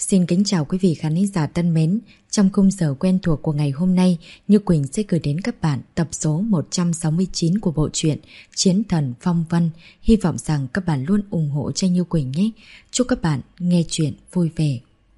Xin kính chào quý vị khán giả thân mến. Trong khung giờ quen thuộc của ngày hôm nay, Như Quỳnh sẽ gửi đến các bạn tập số 169 của bộ truyện Chiến Thần Phong Vân. Hy vọng rằng các bạn luôn ủng hộ cho Như Quỳnh nhé. Chúc các bạn nghe chuyện vui vẻ.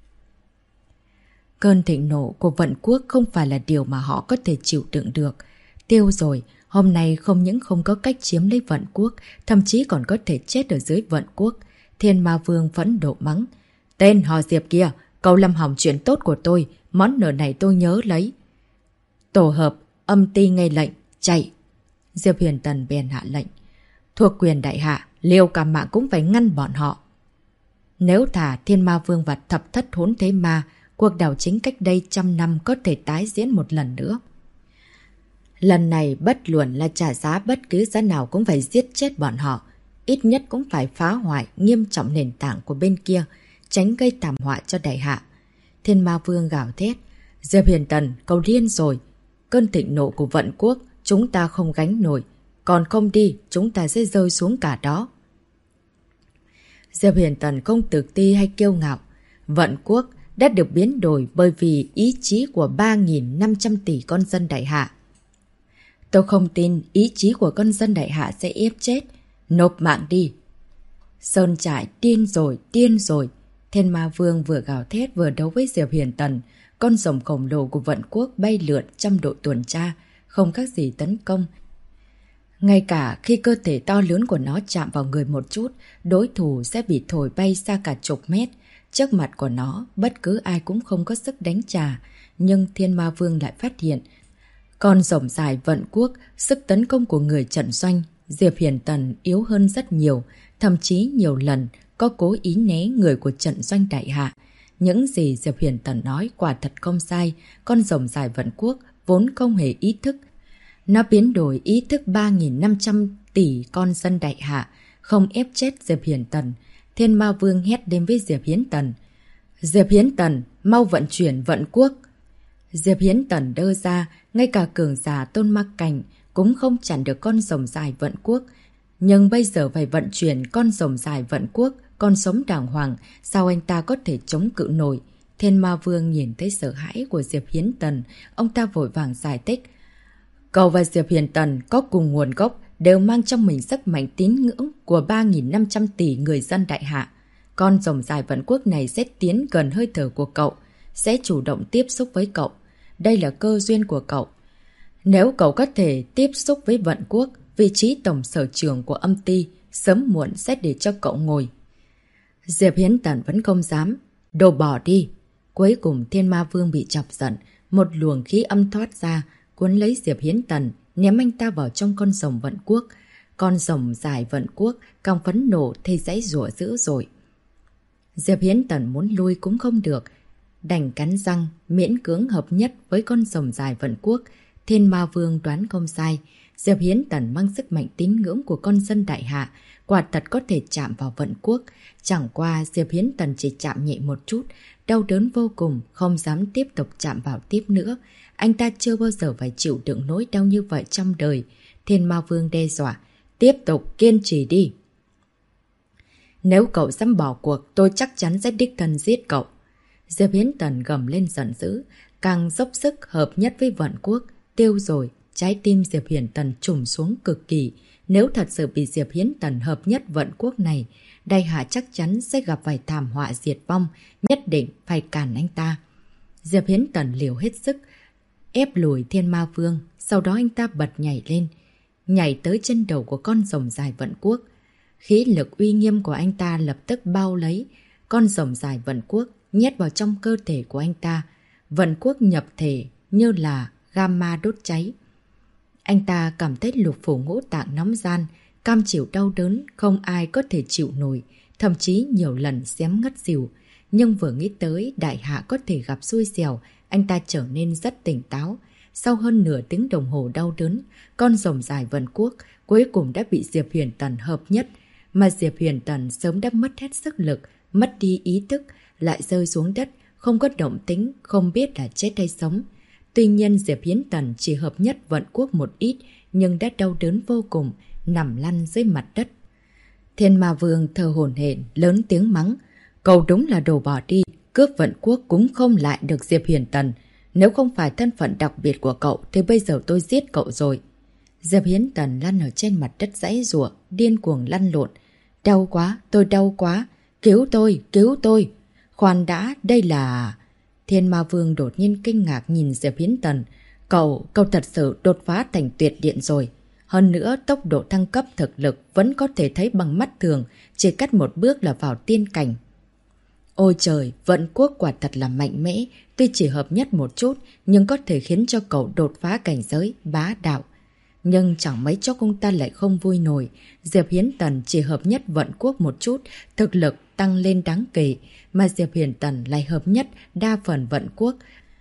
Cơn thịnh nộ của Vận Quốc không phải là điều mà họ có thể chịu đựng được. Tiêu rồi, hôm nay không những không có cách chiếm lấy Vận Quốc, thậm chí còn có thể chết ở dưới Vận Quốc. Thiên Ma Vương phẫn nộ mắng: "Tên họ Diệp kia, cậu làm hỏng chuyện tốt của tôi, món nợ này tôi nhớ lấy." Tổ hợp, âm ty nghe lệnh, chạy. Diệp Huyền Tần bèn hạ lệnh: "Thuộc quyền đại hạ, liều cả mạng cũng phải ngăn bọn họ." Nếu thả Thiên Ma Vương và thập thất hỗn thế ma, cuộc đảo chính cách đây 100 năm có thể tái diễn một lần nữa. Lần này bất luận là trả giá bất cứ giá nào cũng phải giết chết bọn họ, ít nhất cũng phải phá hoại nghiêm trọng nền tảng của bên kia, tránh gây thảm họa cho đại hạ. Thiên Ma Vương gào thét: "Diệp Huyền Tần, cậu điên rồi. Cơn thịnh nộ của Vận Quốc chúng ta không gánh nổi, còn không đi chúng ta sẽ rơi xuống cả đó." Diệp Huyền Tần không tự ti hay kiêu ngạo. Vận Quốc đã được biến đổi bởi vì ý chí của 3.500 tỷ con dân đại hạ. Tôi không tin ý chí của con dân đại hạ sẽ ép chết. Nộp mạng đi. Sơn Trại điên rồi, điên rồi. Thiên Ma Vương vừa gào thét vừa đấu với Diệp Huyền Tần. Con rồng khổng lồ của Vận Quốc bay lượn trong đội tuần tra, không khác gì tấn công. Ngay cả khi cơ thể to lớn của nó chạm vào người một chút, đối thủ sẽ bị thổi bay xa cả chục mét. Trước mặt của nó, bất cứ ai cũng không có sức đánh trả. Nhưng Thiên Ma Vương lại phát hiện, con rồng dài Vận Quốc, sức tấn công của người trận doanh, Diệp Huyền Tần yếu hơn rất nhiều, thậm chí nhiều lần có cố ý né người của trận doanh đại hạ. Những gì Diệp Huyền Tần nói quả thật không sai, con rồng dài Vận Quốc vốn không hề ý thức. Nó biến đổi ý thức 3.500 tỷ con dân đại hạ, không ép chết Diệp Huyền Tần. Thiên Ma Vương hét đến với Diệp Hiến Tần: "Diệp Hiến Tần, mau vận chuyển Vận Quốc." Diệp Hiến Tần đơ ra, ngay cả cường giả Tôn Ma Cảnh cũng không chặn được con rồng dài Vận Quốc. Nhưng bây giờ phải vận chuyển con rồng dài Vận Quốc, con sống đàng hoàng, sao anh ta có thể chống cự nổi? Thiên Ma Vương nhìn thấy sợ hãi của Diệp Hiến Tần, ông ta vội vàng giải thích: "Cậu và Diệp Hiến Tần có cùng nguồn gốc, đều mang trong mình sức mạnh tín ngưỡng của 3.500 tỷ người dân đại hạ. Con rồng dài Vận Quốc này sẽ tiến gần hơi thở của cậu, sẽ chủ động tiếp xúc với cậu. Đây là cơ duyên của cậu. Nếu cậu có thể tiếp xúc với Vận Quốc, vị trí tổng sở trưởng của âm ty sớm muộn sẽ để cho cậu ngồi." Diệp Hiến Tần vẫn không dám. "Đồ bỏ đi." Cuối cùng Thiên Ma Vương bị chọc giận, một luồng khí âm thoát ra, cuốn lấy Diệp Hiến Tần, ném anh ta vào trong con rồng Vận Quốc. Con rồng dài Vận Quốc càng phẫn nộ thì giãy giụa dữ dội. Diệp Hiến Tần muốn lui cũng không được, đành cắn răng, miễn cưỡng hợp nhất với con rồng dài Vận Quốc. Thiên Ma Vương đoán không sai, Diệp Hiến Tần mang sức mạnh tín ngưỡng của con dân đại hạ, quả thật có thể chạm vào Vận Quốc. Chẳng qua Diệp Hiến Tần chỉ chạm nhẹ một chút, đau đớn vô cùng, không dám tiếp tục chạm vào tiếp nữa. Anh ta chưa bao giờ phải chịu đựng nỗi đau như vậy trong đời. Thiên Ma Vương đe dọa: "Tiếp tục kiên trì đi. Nếu cậu dám bỏ cuộc, tôi chắc chắn sẽ đích thân giết cậu." Diệp Hiến Tần gầm lên giận dữ, càng dốc sức hợp nhất với Vận Quốc. Tiêu rồi, trái tim Diệp Hiến Tần trùng xuống cực kỳ. Nếu thật sự bị Diệp Hiến Tần hợp nhất Vận Quốc này, đại hạ chắc chắn sẽ gặp phải thảm họa diệt vong, nhất định phải cản anh ta. Diệp Hiến Tần liều hết sức, ép lùi Thiên Ma Vương, sau đó anh ta bật nhảy lên, nhảy tới chân đầu của con rồng dài Vận Quốc. Khí lực uy nghiêm của anh ta lập tức bao lấy con rồng dài Vận Quốc, nhét vào trong cơ thể của anh ta. Vận Quốc nhập thể như là gamma đốt cháy. Anh ta cảm thấy lục phủ ngũ tạng nóng ran, cam chịu đau đớn không ai có thể chịu nổi, thậm chí nhiều lần xém ngất xỉu. Nhưng vừa nghĩ tới đại hạ có thể gặp xui xẻo, anh ta trở nên rất tỉnh táo. Sau hơn nửa tiếng đồng hồ đau đớn, con rồng dài Vận Quốc cuối cùng đã bị Diệp Huyền Tần hợp nhất. Mà Diệp Huyền Tần sớm đã mất hết sức lực, mất đi ý thức, lại rơi xuống đất, không có động tĩnh, không biết là chết hay sống. Tuy nhiên Diệp Hiến Tần chỉ hợp nhất Vận Quốc một ít, nhưng đã đau đớn vô cùng, nằm lăn dưới mặt đất. Thiên Ma Vương thở hổn hển lớn tiếng mắng: "Cậu đúng là đồ bỏ đi, cướp vận quốc cũng không lại được Diệp Huyền Tần. Nếu không phải thân phận đặc biệt của cậu thì bây giờ tôi giết cậu rồi. Diệp Hiến Tần lăn ở trên mặt đất giãy giụa, điên cuồng lăn lộn. Đau quá, tôi đau quá. Cứu tôi, cứu tôi. Khoan đã, đây là... Thiên Ma Vương đột nhiên kinh ngạc nhìn Diệp Hiến Tần. Cậu thật sự đột phá thành tuyệt điện rồi. Hơn nữa, tốc độ thăng cấp thực lực vẫn có thể thấy bằng mắt thường, chỉ cách một bước là vào tiên cảnh. Ôi trời, vận quốc quả thật là mạnh mẽ, tuy chỉ hợp nhất một chút, nhưng có thể khiến cho cậu đột phá cảnh giới, bá đạo. Nhưng chẳng mấy chốc ông ta lại không vui nổi. Diệp Hiến Tần chỉ hợp nhất vận quốc một chút, thực lực tăng lên đáng kể, mà Diệp Hiến Tần lại hợp nhất đa phần vận quốc.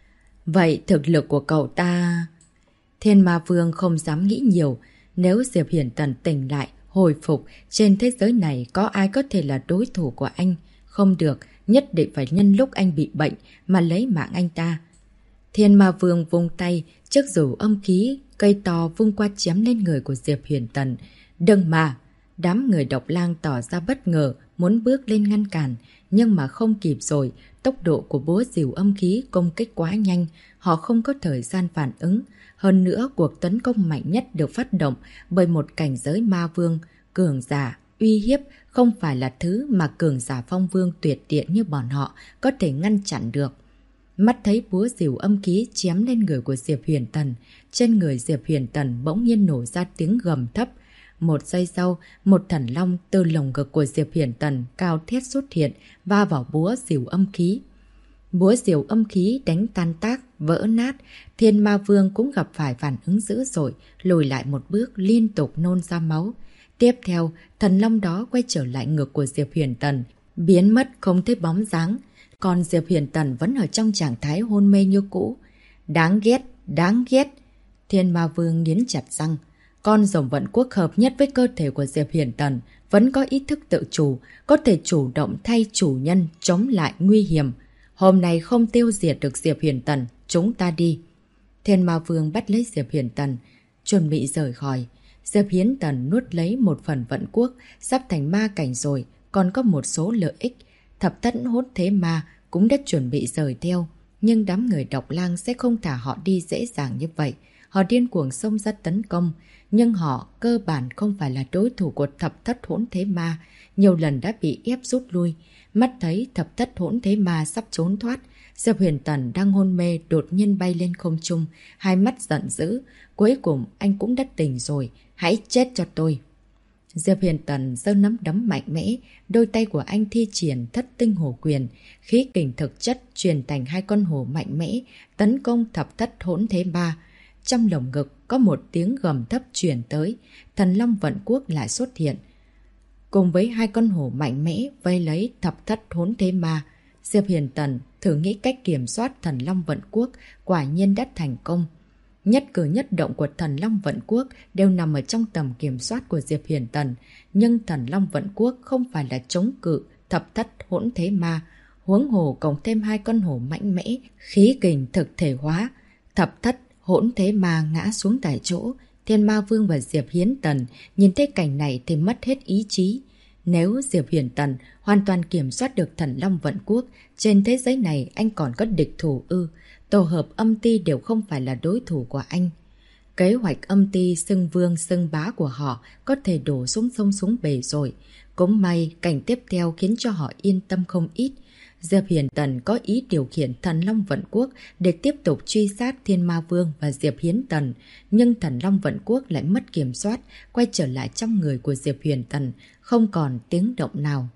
Vậy thực lực của cậu ta... Thiên Ma Vương không dám nghĩ nhiều. Nếu Diệp Hiến Tần tỉnh lại, hồi phục, trên thế giới này có ai có thể là đối thủ của anh? Không được, nhất định phải nhân lúc anh bị bệnh mà lấy mạng anh ta. Thiên Ma Vương vung tay, chiếc rủ âm khí, cây to vung qua chém lên người của Diệp Huyền Tần. Đừng mà! Đám người Độc Lang tỏ ra bất ngờ, muốn bước lên ngăn cản, nhưng mà không kịp rồi, tốc độ của búa rìu âm khí công kích quá nhanh, họ không có thời gian phản ứng. Hơn nữa, cuộc tấn công mạnh nhất được phát động bởi một cảnh giới ma vương, cường giả, uy hiếp không phải là thứ mà cường giả phong vương tuyệt điện như bọn họ có thể ngăn chặn được. Mắt thấy búa rìu âm khí chém lên người của Diệp Huyền Tần, trên người Diệp Huyền Tần bỗng nhiên nổ ra tiếng gầm thấp. Một giây sau, một thần long từ lồng ngực của Diệp Huyền Tần cao thiết xuất hiện, va vào búa rìu âm khí. Búa rìu âm khí đánh tan tác, vỡ nát, Thiên Ma Vương cũng gặp phải phản ứng dữ dội, lùi lại một bước liên tục nôn ra máu. Tiếp theo, thần long đó quay trở lại ngực của Diệp Huyền Tần, biến mất không thấy bóng dáng. Còn Diệp Huyền Tần vẫn ở trong trạng thái hôn mê như cũ. Đáng ghét, đáng ghét. Thiên Ma Vương nghiến chặt răng. Con rồng vận quốc hợp nhất với cơ thể của Diệp Huyền Tần vẫn có ý thức tự chủ, có thể chủ động thay chủ nhân chống lại nguy hiểm. Hôm nay không tiêu diệt được Diệp Huyền Tần, chúng ta đi. Thiên Ma Vương bắt lấy Diệp Huyền Tần, chuẩn bị rời khỏi. Diệp Hiến Tần nuốt lấy một phần vận quốc, sắp thành ma cảnh rồi, còn có một số lợi ích. Thập thất hốt thế ma cũng đã chuẩn bị rời theo, nhưng đám người Độc Lang sẽ không thả họ đi dễ dàng như vậy. Họ điên cuồng xông ra tấn công, nhưng họ cơ bản không phải là đối thủ của thập thất hỗn thế ma, nhiều lần đã bị ép rút lui. Mắt thấy thập thất hỗn thế ma sắp trốn thoát, Diệp Huyền Tần đang hôn mê đột nhiên bay lên không trung, hai mắt giận dữ. Cuối cùng anh cũng đã tỉnh rồi, hãy chết cho tôi. Diệp Huyền Tần giơ nắm đấm mạnh mẽ, đôi tay của anh thi triển thất tinh hổ quyền, khí kình thực chất truyền thành hai con hổ mạnh mẽ, tấn công thập thất hỗn thế ma. Trong lồng ngực có một tiếng gầm thấp truyền tới, thần long vận quốc lại xuất hiện. Cùng với hai con hổ mạnh mẽ vây lấy thập thất hỗn thế ma, Diệp Huyền Tần thử nghĩ cách kiểm soát thần long vận quốc, quả nhiên đã thành công. Nhất cử nhất động của thần long vận quốc đều nằm ở trong tầm kiểm soát của Diệp Huyền Tần, nhưng thần long vận quốc không phải là chống cự thập thất hỗn thế ma, huống hồ cộng thêm hai con hổ mạnh mẽ, khí kình thực thể hóa, thập thất hỗn thế ma ngã xuống tại chỗ. Thiên Ma Vương và Diệp Hiến Tần nhìn thấy cảnh này thì mất hết ý chí. Nếu Diệp Huyền Tần hoàn toàn kiểm soát được thần long vận quốc, trên thế giới này anh còn có địch thủ ư? Tổ hợp âm ti đều không phải là đối thủ của anh. Kế hoạch âm ti xưng vương xưng bá của họ có thể đổ xuống sông xuống bể rồi. Cũng may cảnh tiếp theo khiến cho họ yên tâm không ít. Diệp Hiền Tần có ý điều khiển thần long vận quốc để tiếp tục truy sát Thiên Ma Vương và Diệp Hiến Tần. Nhưng thần long vận quốc lại mất kiểm soát, quay trở lại trong người của Diệp Hiền Tần, không còn tiếng động nào.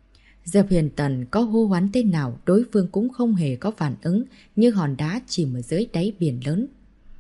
Diệp Hiền Tần có hô hoán thế nào, đối phương cũng không hề có phản ứng, như hòn đá chìm ở dưới đáy biển lớn.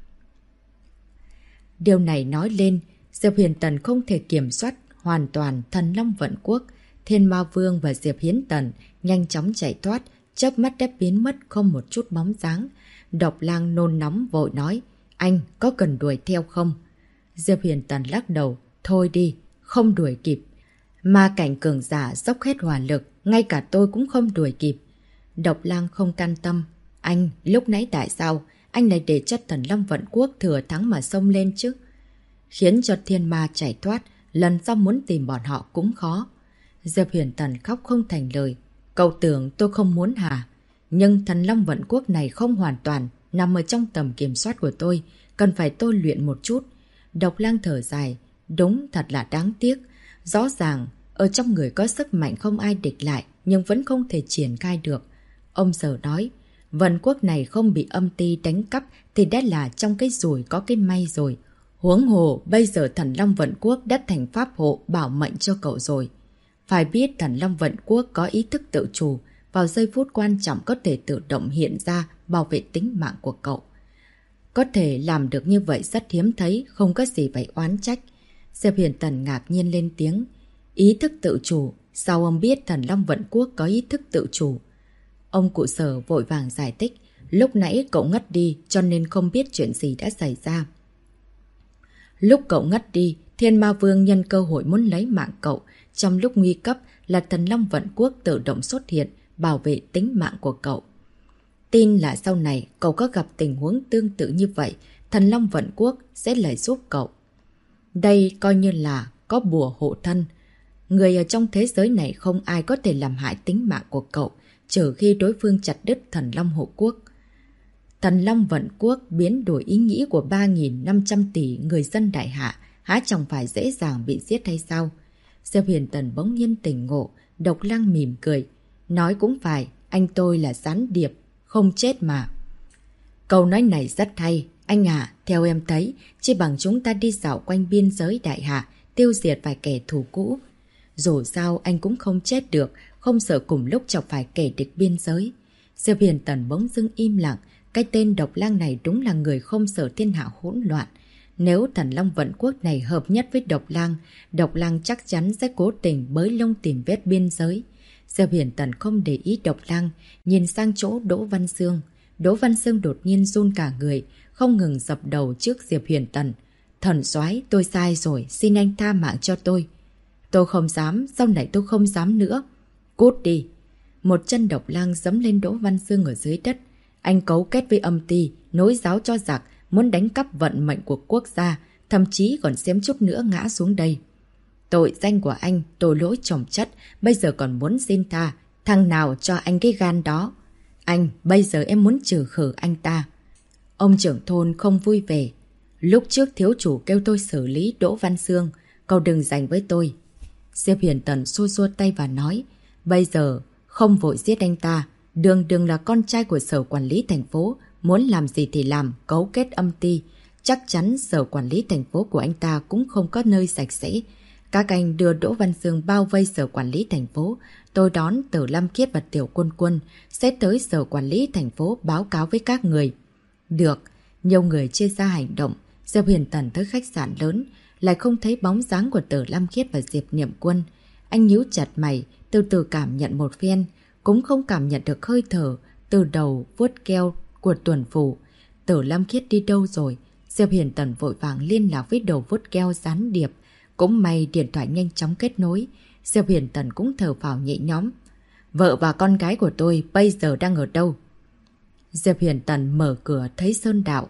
Điều này nói lên, Diệp Hiền Tần không thể kiểm soát hoàn toàn thần long vận quốc. Thiên Ma Vương và Diệp Hiến Tần nhanh chóng chạy thoát, chớp mắt đã biến mất không một chút bóng dáng. Độc Lang nôn nóng vội nói, anh có cần đuổi theo không? Diệp Hiền Tần lắc đầu, thôi đi, không đuổi kịp. Ma cảnh cường giả dốc hết hỏa lực, ngay cả tôi cũng không đuổi kịp. Độc Lang không can tâm, anh lúc nãy tại sao anh lại để cho thần long vận quốc thừa thắng mà xông lên chứ? Khiến cho thiên ma chạy thoát, lần sau muốn tìm bọn họ cũng khó. Diệp Huyền Tần khóc không thành lời. Cậu tưởng tôi không muốn hả? Nhưng Thần Long Vận Quốc này không hoàn toàn nằm ở trong tầm kiểm soát của tôi, cần phải tôi luyện một chút. Độc Lang thở dài, đúng thật là đáng tiếc. Rõ ràng, ở trong người có sức mạnh không ai địch lại, nhưng vẫn không thể triển khai được. Ông Sở nói, Vận Quốc này không bị âm ty đánh cắp thì đã là trong cái rủi có cái may rồi. Huống hồ, bây giờ Thần Long Vận Quốc đã thành pháp hộ bảo mệnh cho cậu rồi. Phải biết Thần Long Vận Quốc có ý thức tự chủ, vào giây phút quan trọng có thể tự động hiện ra bảo vệ tính mạng của cậu. Có thể làm được như vậy rất hiếm thấy, không có gì phải oán trách. Diệp Huyền Tần ngạc nhiên lên tiếng. Ý thức tự chủ, sao ông biết Thần Long Vận Quốc có ý thức tự chủ? Ông cụ Sở vội vàng giải thích, lúc nãy cậu ngất đi cho nên không biết chuyện gì đã xảy ra. Lúc cậu ngất đi, Thiên Ma Vương nhân cơ hội muốn lấy mạng cậu, trong lúc nguy cấp là Thần Long Vận Quốc tự động xuất hiện, bảo vệ tính mạng của cậu. Tin là sau này cậu có gặp tình huống tương tự như vậy, Thần Long Vận Quốc sẽ lại giúp cậu. Đây coi như là có bùa hộ thân. Người ở trong thế giới này không ai có thể làm hại tính mạng của cậu, trừ khi đối phương chặt đứt Thần Long Hộ Quốc. Thần Long Vận Quốc biến đổi ý nghĩ của 3.500 tỷ người dân đại hạ, há chẳng phải dễ dàng bị giết hay sao? Diệp Huyền Tần bỗng nhiên tỉnh ngộ, Độc Lang mỉm cười. Nói cũng phải, anh tôi là gián điệp, không chết mà. Câu nói này rất hay, anh à, theo em thấy, chỉ bằng chúng ta đi dạo quanh biên giới đại hạ, tiêu diệt vài kẻ thù cũ. Dù sao anh cũng không chết được, không sợ cùng lúc chọc phải kẻ địch biên giới. Diệp Huyền Tần bỗng dưng im lặng, cái tên Độc Lang này đúng là người không sợ thiên hạ hỗn loạn. Nếu Thần Long Vận Quốc này hợp nhất với Độc Lang chắc chắn sẽ cố tình bới lông tìm vết biên giới. Diệp Huyền Tần không để ý Độc Lang, nhìn sang chỗ Đỗ Văn Xương. Đỗ Văn Xương đột nhiên run cả người, không ngừng dập đầu trước Diệp Huyền Tần. Thần soái, tôi sai rồi, xin anh tha mạng cho tôi. Tôi không dám, sau này tôi không dám nữa. Cút đi. Một chân Độc Lang giẫm lên Đỗ Văn Xương ở dưới đất. Anh cấu kết với âm ty, nối giáo cho giặc, muốn đánh cắp vận mệnh của quốc gia, thậm chí còn xém chút nữa ngã xuống đây. Tội danh của anh, tội lỗi chồng chất, bây giờ còn muốn xin tha. Thằng nào cho anh cái gan đó? Anh, bây giờ em muốn trừ khử anh ta. Ông trưởng thôn không vui vẻ. Lúc trước thiếu chủ kêu tôi xử lý Đỗ Văn Xương, cậu đừng giành với tôi. Diệp Huyền Tần xua xua tay và nói, bây giờ không vội giết anh ta. Đường là con trai của sở quản lý thành phố, muốn làm gì thì làm, cấu kết âm ty. Chắc chắn sở quản lý thành phố của anh ta cũng không có nơi sạch sẽ. Các anh đưa Đỗ Văn Xương bao vây sở quản lý thành phố. Tôi đón Tử Lâm Khiết và Tiểu Quân Quân sẽ tới sở quản lý thành phố báo cáo với các người. Được, nhiều người chia ra hành động. Diệp Huyền Tần tới khách sạn lớn, lại không thấy bóng dáng của Tử Lâm Khiết và Diệp Niệm Quân. Anh nhíu chặt mày, từ từ cảm nhận một phen, cũng không cảm nhận được hơi thở từ đầu vuốt keo của tuần phủ. Tử Lâm Khiết đi đâu rồi? Diệp Huyền Tần vội vàng liên lạc với đầu vuốt keo gián điệp. Cũng may điện thoại nhanh chóng kết nối. Diệp Huyền Tần cũng thở phào nhẹ nhõm. Vợ và con gái của tôi bây giờ đang ở đâu? Diệp Huyền Tần mở cửa thấy Sơn Đạo.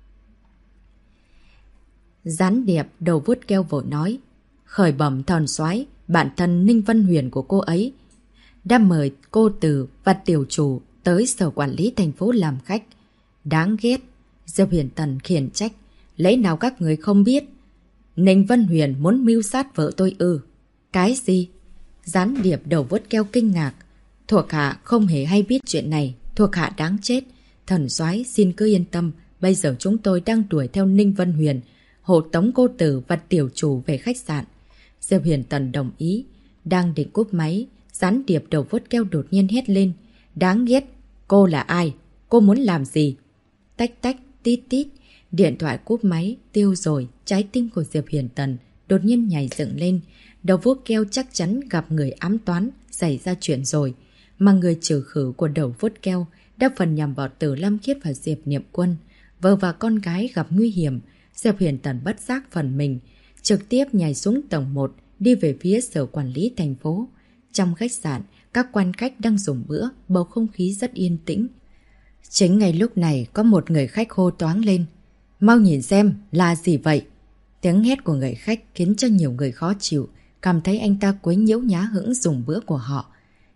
Gián điệp đầu vuốt keo vội nói. Khởi bẩm thần soái, bạn thân Ninh Vân Huyền của cô ấy đã mời cô Từ và tiểu chủ tới sở quản lý thành phố làm khách. Đáng ghét. Diệp Huyền Tần khiển trách. Lẽ nào các người không biết? Ninh Vân Huyền muốn mưu sát vợ tôi ư? Cái gì? Gián điệp đầu vuốt keo kinh ngạc. Thuộc hạ không hề hay biết chuyện này. Thuộc hạ đáng chết. Thần soái xin cứ yên tâm. Bây giờ chúng tôi đang đuổi theo Ninh Vân Huyền, hộ tống cô Tử và tiểu chủ về khách sạn. Diệp Huyền Tần đồng ý. Đang định cúp máy, gián điệp đầu vuốt keo đột nhiên hét lên. Đáng ghét. Cô là ai? Cô muốn làm gì? Tách tách, tít tít. Điện thoại cúp máy, tiêu rồi. Trái tim của Diệp Huyền Tần đột nhiên nhảy dựng lên. Đầu vuốt keo chắc chắn gặp người ám toán, xảy ra chuyện rồi. Mà người trừ khử của đầu vuốt keo đã phần nhằm vào Tử Lâm Khiết và Diệp Niệm Quân. Vợ và con gái gặp nguy hiểm. Diệp Huyền Tần bất giác phần mình, trực tiếp nhảy xuống tầng 1, đi về phía sở quản lý thành phố. Trong khách sạn, các quan khách đang dùng bữa, bầu không khí rất yên tĩnh. Chính ngay lúc này có một người khách hô toáng lên. Mau nhìn xem, là gì vậy? Tiếng hét của người khách khiến cho nhiều người khó chịu, cảm thấy anh ta quấy nhiễu nhá hững dùng bữa của họ.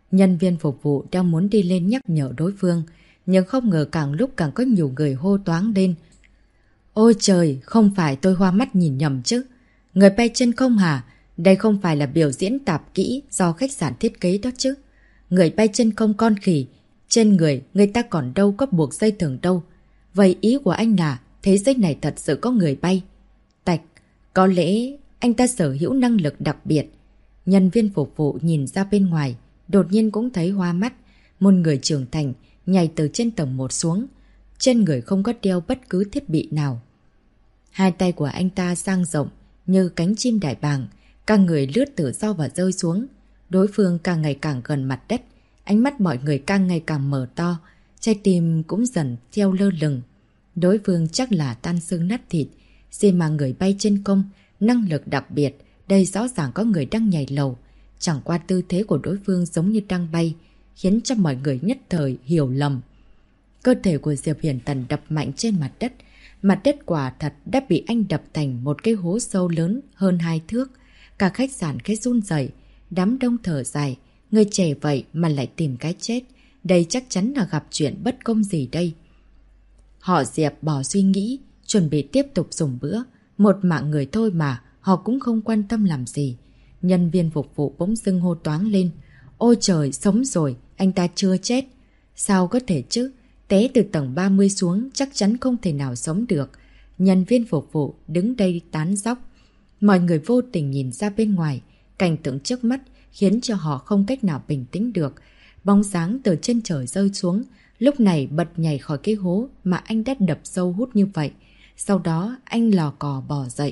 Nhân viên phục vụ đang muốn đi lên nhắc nhở đối phương, nhưng không ngờ càng lúc càng có nhiều người hô toáng lên. Ôi trời, không phải tôi hoa mắt nhìn nhầm chứ. Người bay chân không hả? Đây không phải là biểu diễn tạp kỹ do khách sạn thiết kế đó chứ. Người bay chân không con khỉ. Trên người ta còn đâu có buộc dây thừng đâu. Vậy ý của anh là thế giới này thật sự có người bay. Tạch, có lẽ anh ta sở hữu năng lực đặc biệt. Nhân viên phục vụ nhìn ra bên ngoài, đột nhiên cũng thấy hoa mắt. Một người trưởng thành nhảy từ trên tầng 1 xuống. Trên người không có đeo bất cứ thiết bị nào. Hai tay của anh ta dang rộng như cánh chim đại bàng, cả người lướt tự do và rơi xuống. Đối phương càng ngày càng gần mặt đất, ánh mắt mọi người càng ngày càng mở to, trái tim cũng dần theo lơ lửng. Đối phương chắc là tan xương nát thịt, gì mà người bay trên không, năng lực đặc biệt, đây rõ ràng có người đang nhảy lầu. Chẳng qua tư thế của đối phương giống như đang bay, khiến cho mọi người nhất thời hiểu lầm. Cơ thể của Diệp Hiển Tần đập mạnh trên mặt đất quả thật đã bị anh đập thành một cái hố sâu lớn hơn 2 thước. Cả khách sạn cái run rẩy, đám đông thở dài, người trẻ vậy mà lại tìm cái chết. Đây chắc chắn là gặp chuyện bất công gì đây. Họ Diệp bỏ suy nghĩ, chuẩn bị tiếp tục dùng bữa. Một mạng người thôi mà, họ cũng không quan tâm làm gì. Nhân viên phục vụ bỗng dưng hô toáng lên. Ôi trời, sống rồi, anh ta chưa chết. Sao có thể chứ? Té từ tầng 30 xuống chắc chắn không thể nào sống được. Nhân viên phục vụ đứng đây tán dóc. Mọi người vô tình nhìn ra bên ngoài. Cảnh tượng trước mắt khiến cho họ không cách nào bình tĩnh được. Bóng sáng từ trên trời rơi xuống. Lúc này bật nhảy khỏi cái hố mà anh đã đập sâu hút như vậy. Sau đó anh lò cò bò dậy.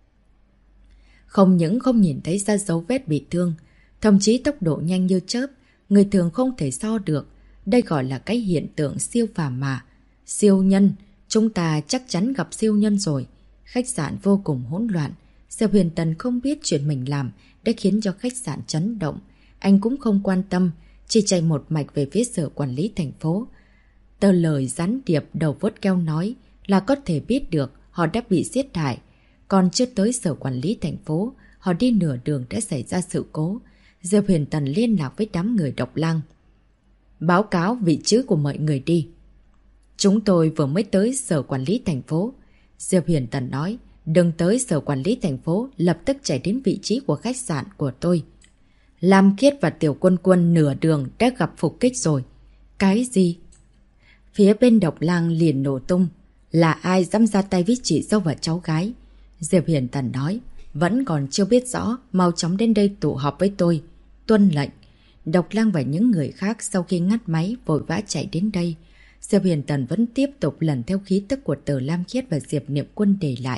Không những không nhìn thấy ra dấu vết bị thương, thậm chí tốc độ nhanh như chớp, người thường không thể so được. Đây gọi là cái hiện tượng siêu phàm mà. Siêu nhân, chúng ta chắc chắn gặp siêu nhân rồi. Khách sạn vô cùng hỗn loạn. Diệp Huyền Tần không biết chuyện mình làm đã khiến cho khách sạn chấn động. Anh cũng không quan tâm, chỉ chạy một mạch về phía sở quản lý thành phố. Tờ lời gián điệp đầu vuốt keo nói là có thể biết được họ đã bị giết hại. Còn chưa tới sở quản lý thành phố, họ đi nửa đường đã xảy ra sự cố. Diệp Huyền Tần liên lạc với đám người Độc Lang. Báo cáo vị trí của mọi người đi. Chúng tôi vừa mới tới sở quản lý thành phố. Diệp Huyền Tần nói, đừng tới sở quản lý thành phố, lập tức chạy đến vị trí của khách sạn của tôi. Lam Khiết và Tiểu Quân Quân nửa đường đã gặp phục kích rồi. Cái gì? Phía bên Độc Lang liền nổ tung. Là ai dám ra tay với chị dâu và cháu gái? Diệp Hiển Tần nói, vẫn còn chưa biết rõ, mau chóng đến đây tụ họp với tôi. Tuân lệnh. Độc Lang và những người khác sau khi ngắt máy vội vã chạy đến đây. Diệp Hiển Tần vẫn tiếp tục lần theo khí tức của Từ Lam Khiết và Diệp Niệm Quân để lại.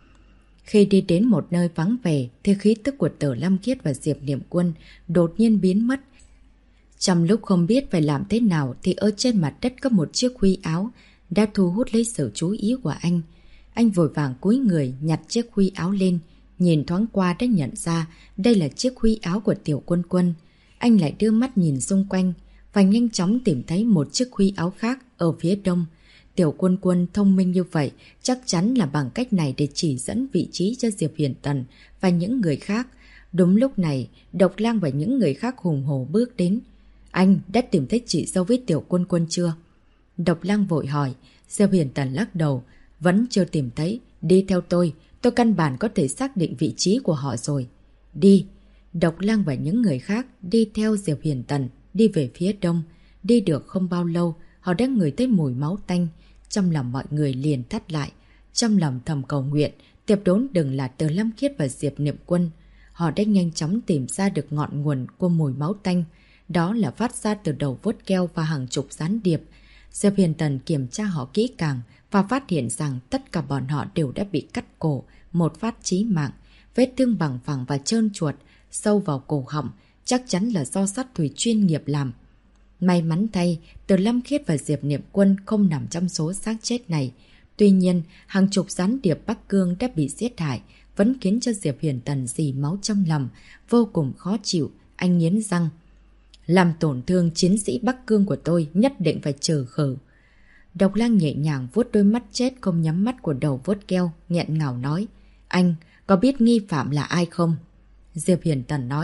Khi đi đến một nơi vắng vẻ thì khí tức của Từ Lam Khiết và Diệp Niệm Quân đột nhiên biến mất. Trong lúc không biết phải làm thế nào thì ở trên mặt đất có một chiếc huy áo đã thu hút lấy sự chú ý của anh. Anh vội vàng cúi người nhặt chiếc huy áo lên, nhìn thoáng qua đã nhận ra đây là chiếc huy áo của Tiểu Quân Quân. Anh lại đưa mắt nhìn xung quanh và nhanh chóng tìm thấy một chiếc huy áo khác ở phía đông. Tiểu Quân Quân thông minh như vậy chắc chắn là bằng cách này để chỉ dẫn vị trí cho Diệp Hiển Tần và những người khác. Đúng lúc này, Độc Lang và những người khác hùng hổ bước đến. Anh đã tìm thấy chị dâu với Tiểu Quân Quân chưa? Độc Lang vội hỏi. Diệp Hiển Tần lắc đầu. Vẫn chưa tìm thấy. Đi theo tôi căn bản có thể xác định vị trí của họ rồi. Đi. Độc Lang và những người khác đi theo Diệp Hiển Tần đi về phía đông. Đi được không bao lâu, họ đã ngửi thấy mùi máu tanh. Trong lòng mọi người liền thắt lại. Trong lòng thầm cầu nguyện tiếp đón đừng là Từ Lam Khiết và Diệp Niệm Quân. Họ đã nhanh chóng tìm ra được ngọn nguồn của mùi máu tanh. Đó là phát ra từ đầu vuốt keo và hàng chục gián điệp. Diệp Hiển Tần kiểm tra họ kỹ càng và phát hiện rằng tất cả bọn họ đều đã bị cắt cổ, một phát chí mạng. Vết thương bằng phẳng và trơn chuột, sâu vào cổ họng, chắc chắn là do sát thủ chuyên nghiệp làm. May mắn thay, Từ Lam Khiết và Diệp Niệm Quân không nằm trong số xác chết này. Tuy nhiên, hàng chục gián điệp Bắc Cương đã bị giết hại, vẫn khiến cho Diệp Hiển Tần dì máu trong lòng, vô cùng khó chịu. Anh nghiến răng. Làm tổn thương chiến sĩ Bắc Cương của tôi nhất định phải trừ khử. Độc Lang nhẹ nhàng vuốt đôi mắt chết không nhắm mắt của đầu vuốt keo, nghẹn ngào nói. Anh có biết nghi phạm là ai không? Diệp Hiển Tần nói.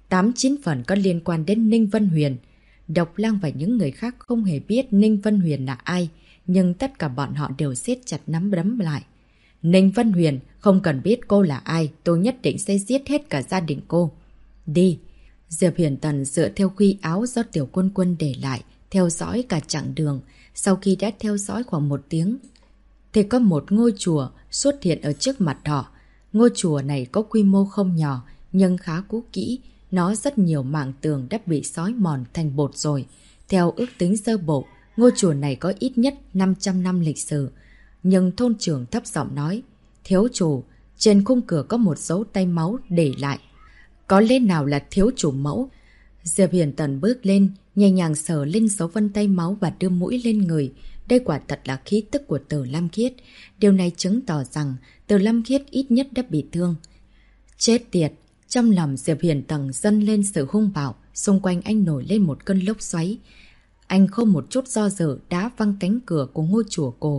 8-9 phần có liên quan đến Ninh Vân Huyền. Độc Lang và những người khác không hề biết Ninh Vân Huyền là ai, nhưng tất cả bọn họ đều siết chặt nắm đấm lại. Ninh Vân Huyền, không cần biết cô là ai, tôi nhất định sẽ giết hết cả gia đình cô. Đi! Diệp Huyền Tần dựa theo khuy áo do Tiểu Quân Quân để lại, theo dõi cả chặng đường. Sau khi đã theo dõi khoảng 1 tiếng, thì có một ngôi chùa xuất hiện ở trước mặt họ. Ngôi chùa này có quy mô không nhỏ, nhưng khá cũ kỹ. Nó rất nhiều mảng tường đã bị xói mòn thành bột rồi. Theo ước tính sơ bộ, ngôi chùa này có ít nhất 500 năm lịch sử. Nhưng thôn trưởng thấp giọng nói, thiếu chủ, trên khung cửa có một dấu tay máu để lại. Có lẽ nào là thiếu chủ mẫu? Diệp Huyền Tần bước lên, nhẹ nhàng sờ lên dấu vân tay máu và đưa mũi lên người. Đây quả thật là khí tức của Từ Lam Khiết. Điều này chứng tỏ rằng Từ Lam Khiết ít nhất đã bị thương. Chết tiệt! Trong lòng Diệp Huyền Tần dâng lên sự hung bạo, xung quanh anh nổi lên một cơn lốc xoáy. Anh không một chút do dự đá văng cánh cửa của ngôi chùa cổ.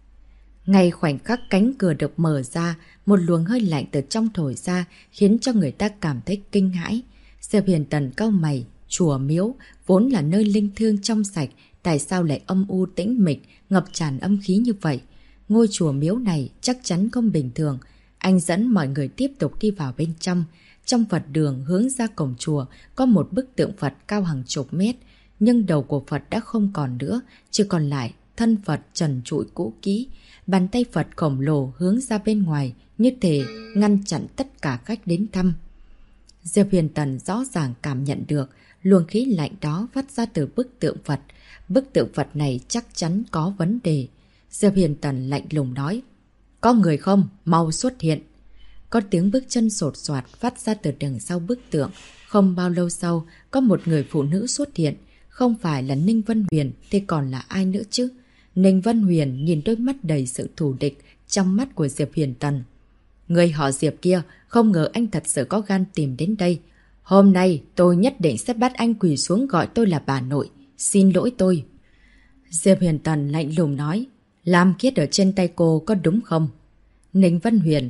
Ngay khoảnh khắc cánh cửa được mở ra, một luồng hơi lạnh từ trong thổi ra khiến cho người ta cảm thấy kinh hãi. Diệp Huyền Tần cau mày, chùa miếu vốn là nơi linh thiêng trong sạch, tại sao lại âm u tĩnh mịch, ngập tràn âm khí như vậy? Ngôi chùa miếu này chắc chắn không bình thường. Anh dẫn mọi người tiếp tục đi vào bên trong. Trong Phật đường hướng ra cổng chùa có một bức tượng Phật cao hàng chục mét, nhưng đầu của Phật đã không còn nữa, chỉ còn lại thân Phật trần trụi cũ kỹ. Bàn tay Phật khổng lồ hướng ra bên ngoài, như thể ngăn chặn tất cả khách đến thăm. Diệp Huyền Tần rõ ràng cảm nhận được luồng khí lạnh đó phát ra từ bức tượng Phật. Bức tượng Phật này chắc chắn có vấn đề. Diệp Huyền Tần lạnh lùng nói, có người không? Mau xuất hiện. Có tiếng bước chân sột soạt phát ra từ đằng sau bức tượng. Không bao lâu sau, có một người phụ nữ xuất hiện. Không phải là Ninh Vân Huyền thì còn là ai nữa chứ? Ninh Vân Huyền nhìn đôi mắt đầy sự thù địch trong mắt của Diệp Huyền Tần. Người họ Diệp kia, không ngờ anh thật sự có gan tìm đến đây. Hôm nay tôi nhất định sẽ bắt anh quỳ xuống gọi tôi là bà nội. Xin lỗi tôi. Diệp Huyền Tần lạnh lùng nói, Lam Khiết ở trên tay cô có đúng không? Ninh Vân Huyền,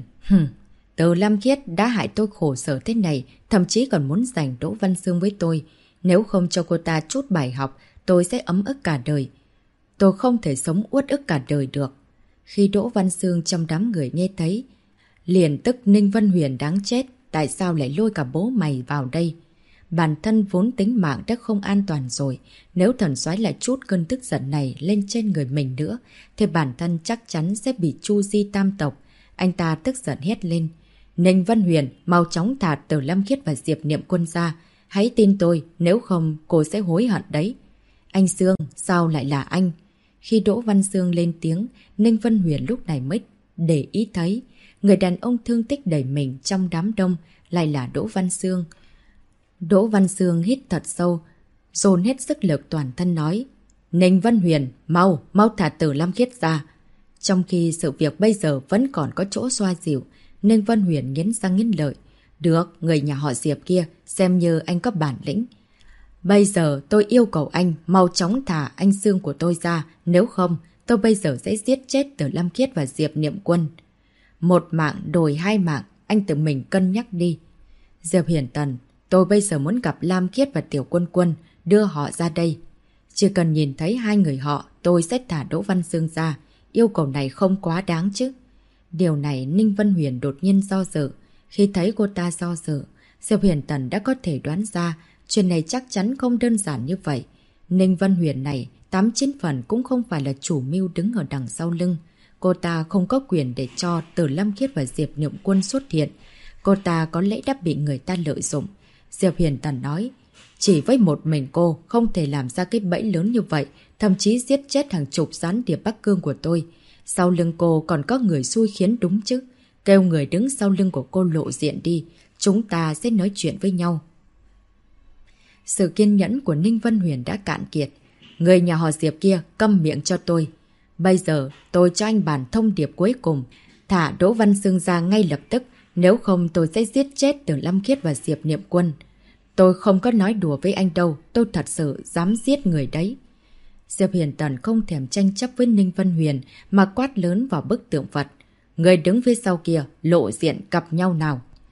Từ Lam Khiết đã hại tôi khổ sở thế này, thậm chí còn muốn giành Đỗ Văn Sương với tôi. Nếu không cho cô ta chút bài học, tôi sẽ ấm ức cả đời. Tôi không thể sống uất ức cả đời được. Khi Đỗ Văn Sương trong đám người nghe thấy, liền tức Ninh Vân Huyền đáng chết, tại sao lại lôi cả bố mày vào đây? Bản thân vốn tính mạng đã không an toàn rồi, nếu thần soái lại chút cơn tức giận này lên trên người mình nữa, thì bản thân chắc chắn sẽ bị chu di tam tộc. Anh ta tức giận hét lên. Ninh Vân Huyền, mau chóng thả Từ Lam Khiết và Diệp Niệm Quân ra. Hãy tin tôi, nếu không cô sẽ hối hận đấy. Anh Sương, sao lại là anh? Khi Đỗ Văn Sương lên tiếng, Ninh Vân Huyền lúc này mới để ý thấy người đàn ông thương tích đẩy mình trong đám đông lại là Đỗ Văn Sương. Đỗ Văn Sương hít thật sâu, dồn hết sức lực toàn thân nói, Ninh Vân Huyền, mau thả Từ Lam Khiết ra. Trong khi sự việc bây giờ vẫn còn có chỗ xoa dịu, Ninh Vân Huyền nghiến răng nghiến lợi. Được, người nhà họ Diệp kia, xem như anh có bản lĩnh. Bây giờ tôi yêu cầu anh mau chóng thả anh Sương của tôi ra, nếu không tôi bây giờ sẽ giết chết Từ Lam Khiết và Diệp Niệm Quân. Một mạng đổi 2 mạng, anh tự mình cân nhắc đi. Diệp Hiển Tần, tôi bây giờ muốn gặp Lam Khiết và Tiểu Quân Quân, đưa họ ra đây. Chỉ cần nhìn thấy 2 người họ, tôi sẽ thả Đỗ Văn Sương ra. Yêu cầu này không quá đáng chứ? Điều này Ninh Vân Huyền đột nhiên do dự. Khi thấy cô ta do dự, Diệp Hiển Tần đã có thể đoán ra chuyện này chắc chắn không đơn giản như vậy. Ninh Vân Huyền này 8-9 phần cũng không phải là chủ mưu đứng ở đằng sau lưng. Cô ta không có quyền để cho Từ Lam Khiết và Diệp Niệm Quân xuất hiện. Cô ta có lẽ đã bị người ta lợi dụng. Diệp Hiển Tần nói, chỉ với một mình cô không thể làm ra cái bẫy lớn như vậy, thậm chí giết chết hàng chục gián điệp Bắc Cương của tôi. Sau lưng cô còn có người xui khiến đúng chứ. Kêu người đứng sau lưng của cô lộ diện đi, chúng ta sẽ nói chuyện với nhau. Sự kiên nhẫn của Ninh Vân Huyền đã cạn kiệt. Người nhà họ Diệp kia câm miệng cho tôi. Bây giờ tôi cho anh bản thông điệp cuối cùng, thả Đỗ Văn Sương ra ngay lập tức, nếu không tôi sẽ giết chết Từ Lam Khiết và Diệp Niệm Quân. Tôi không có nói đùa với anh đâu, tôi thật sự dám giết người đấy. Diệp Hiển Tần không thèm tranh chấp với Ninh Vân Huyền mà quát lớn vào bức tượng Phật. Người đứng phía sau kia, lộ diện gặp nhau nào.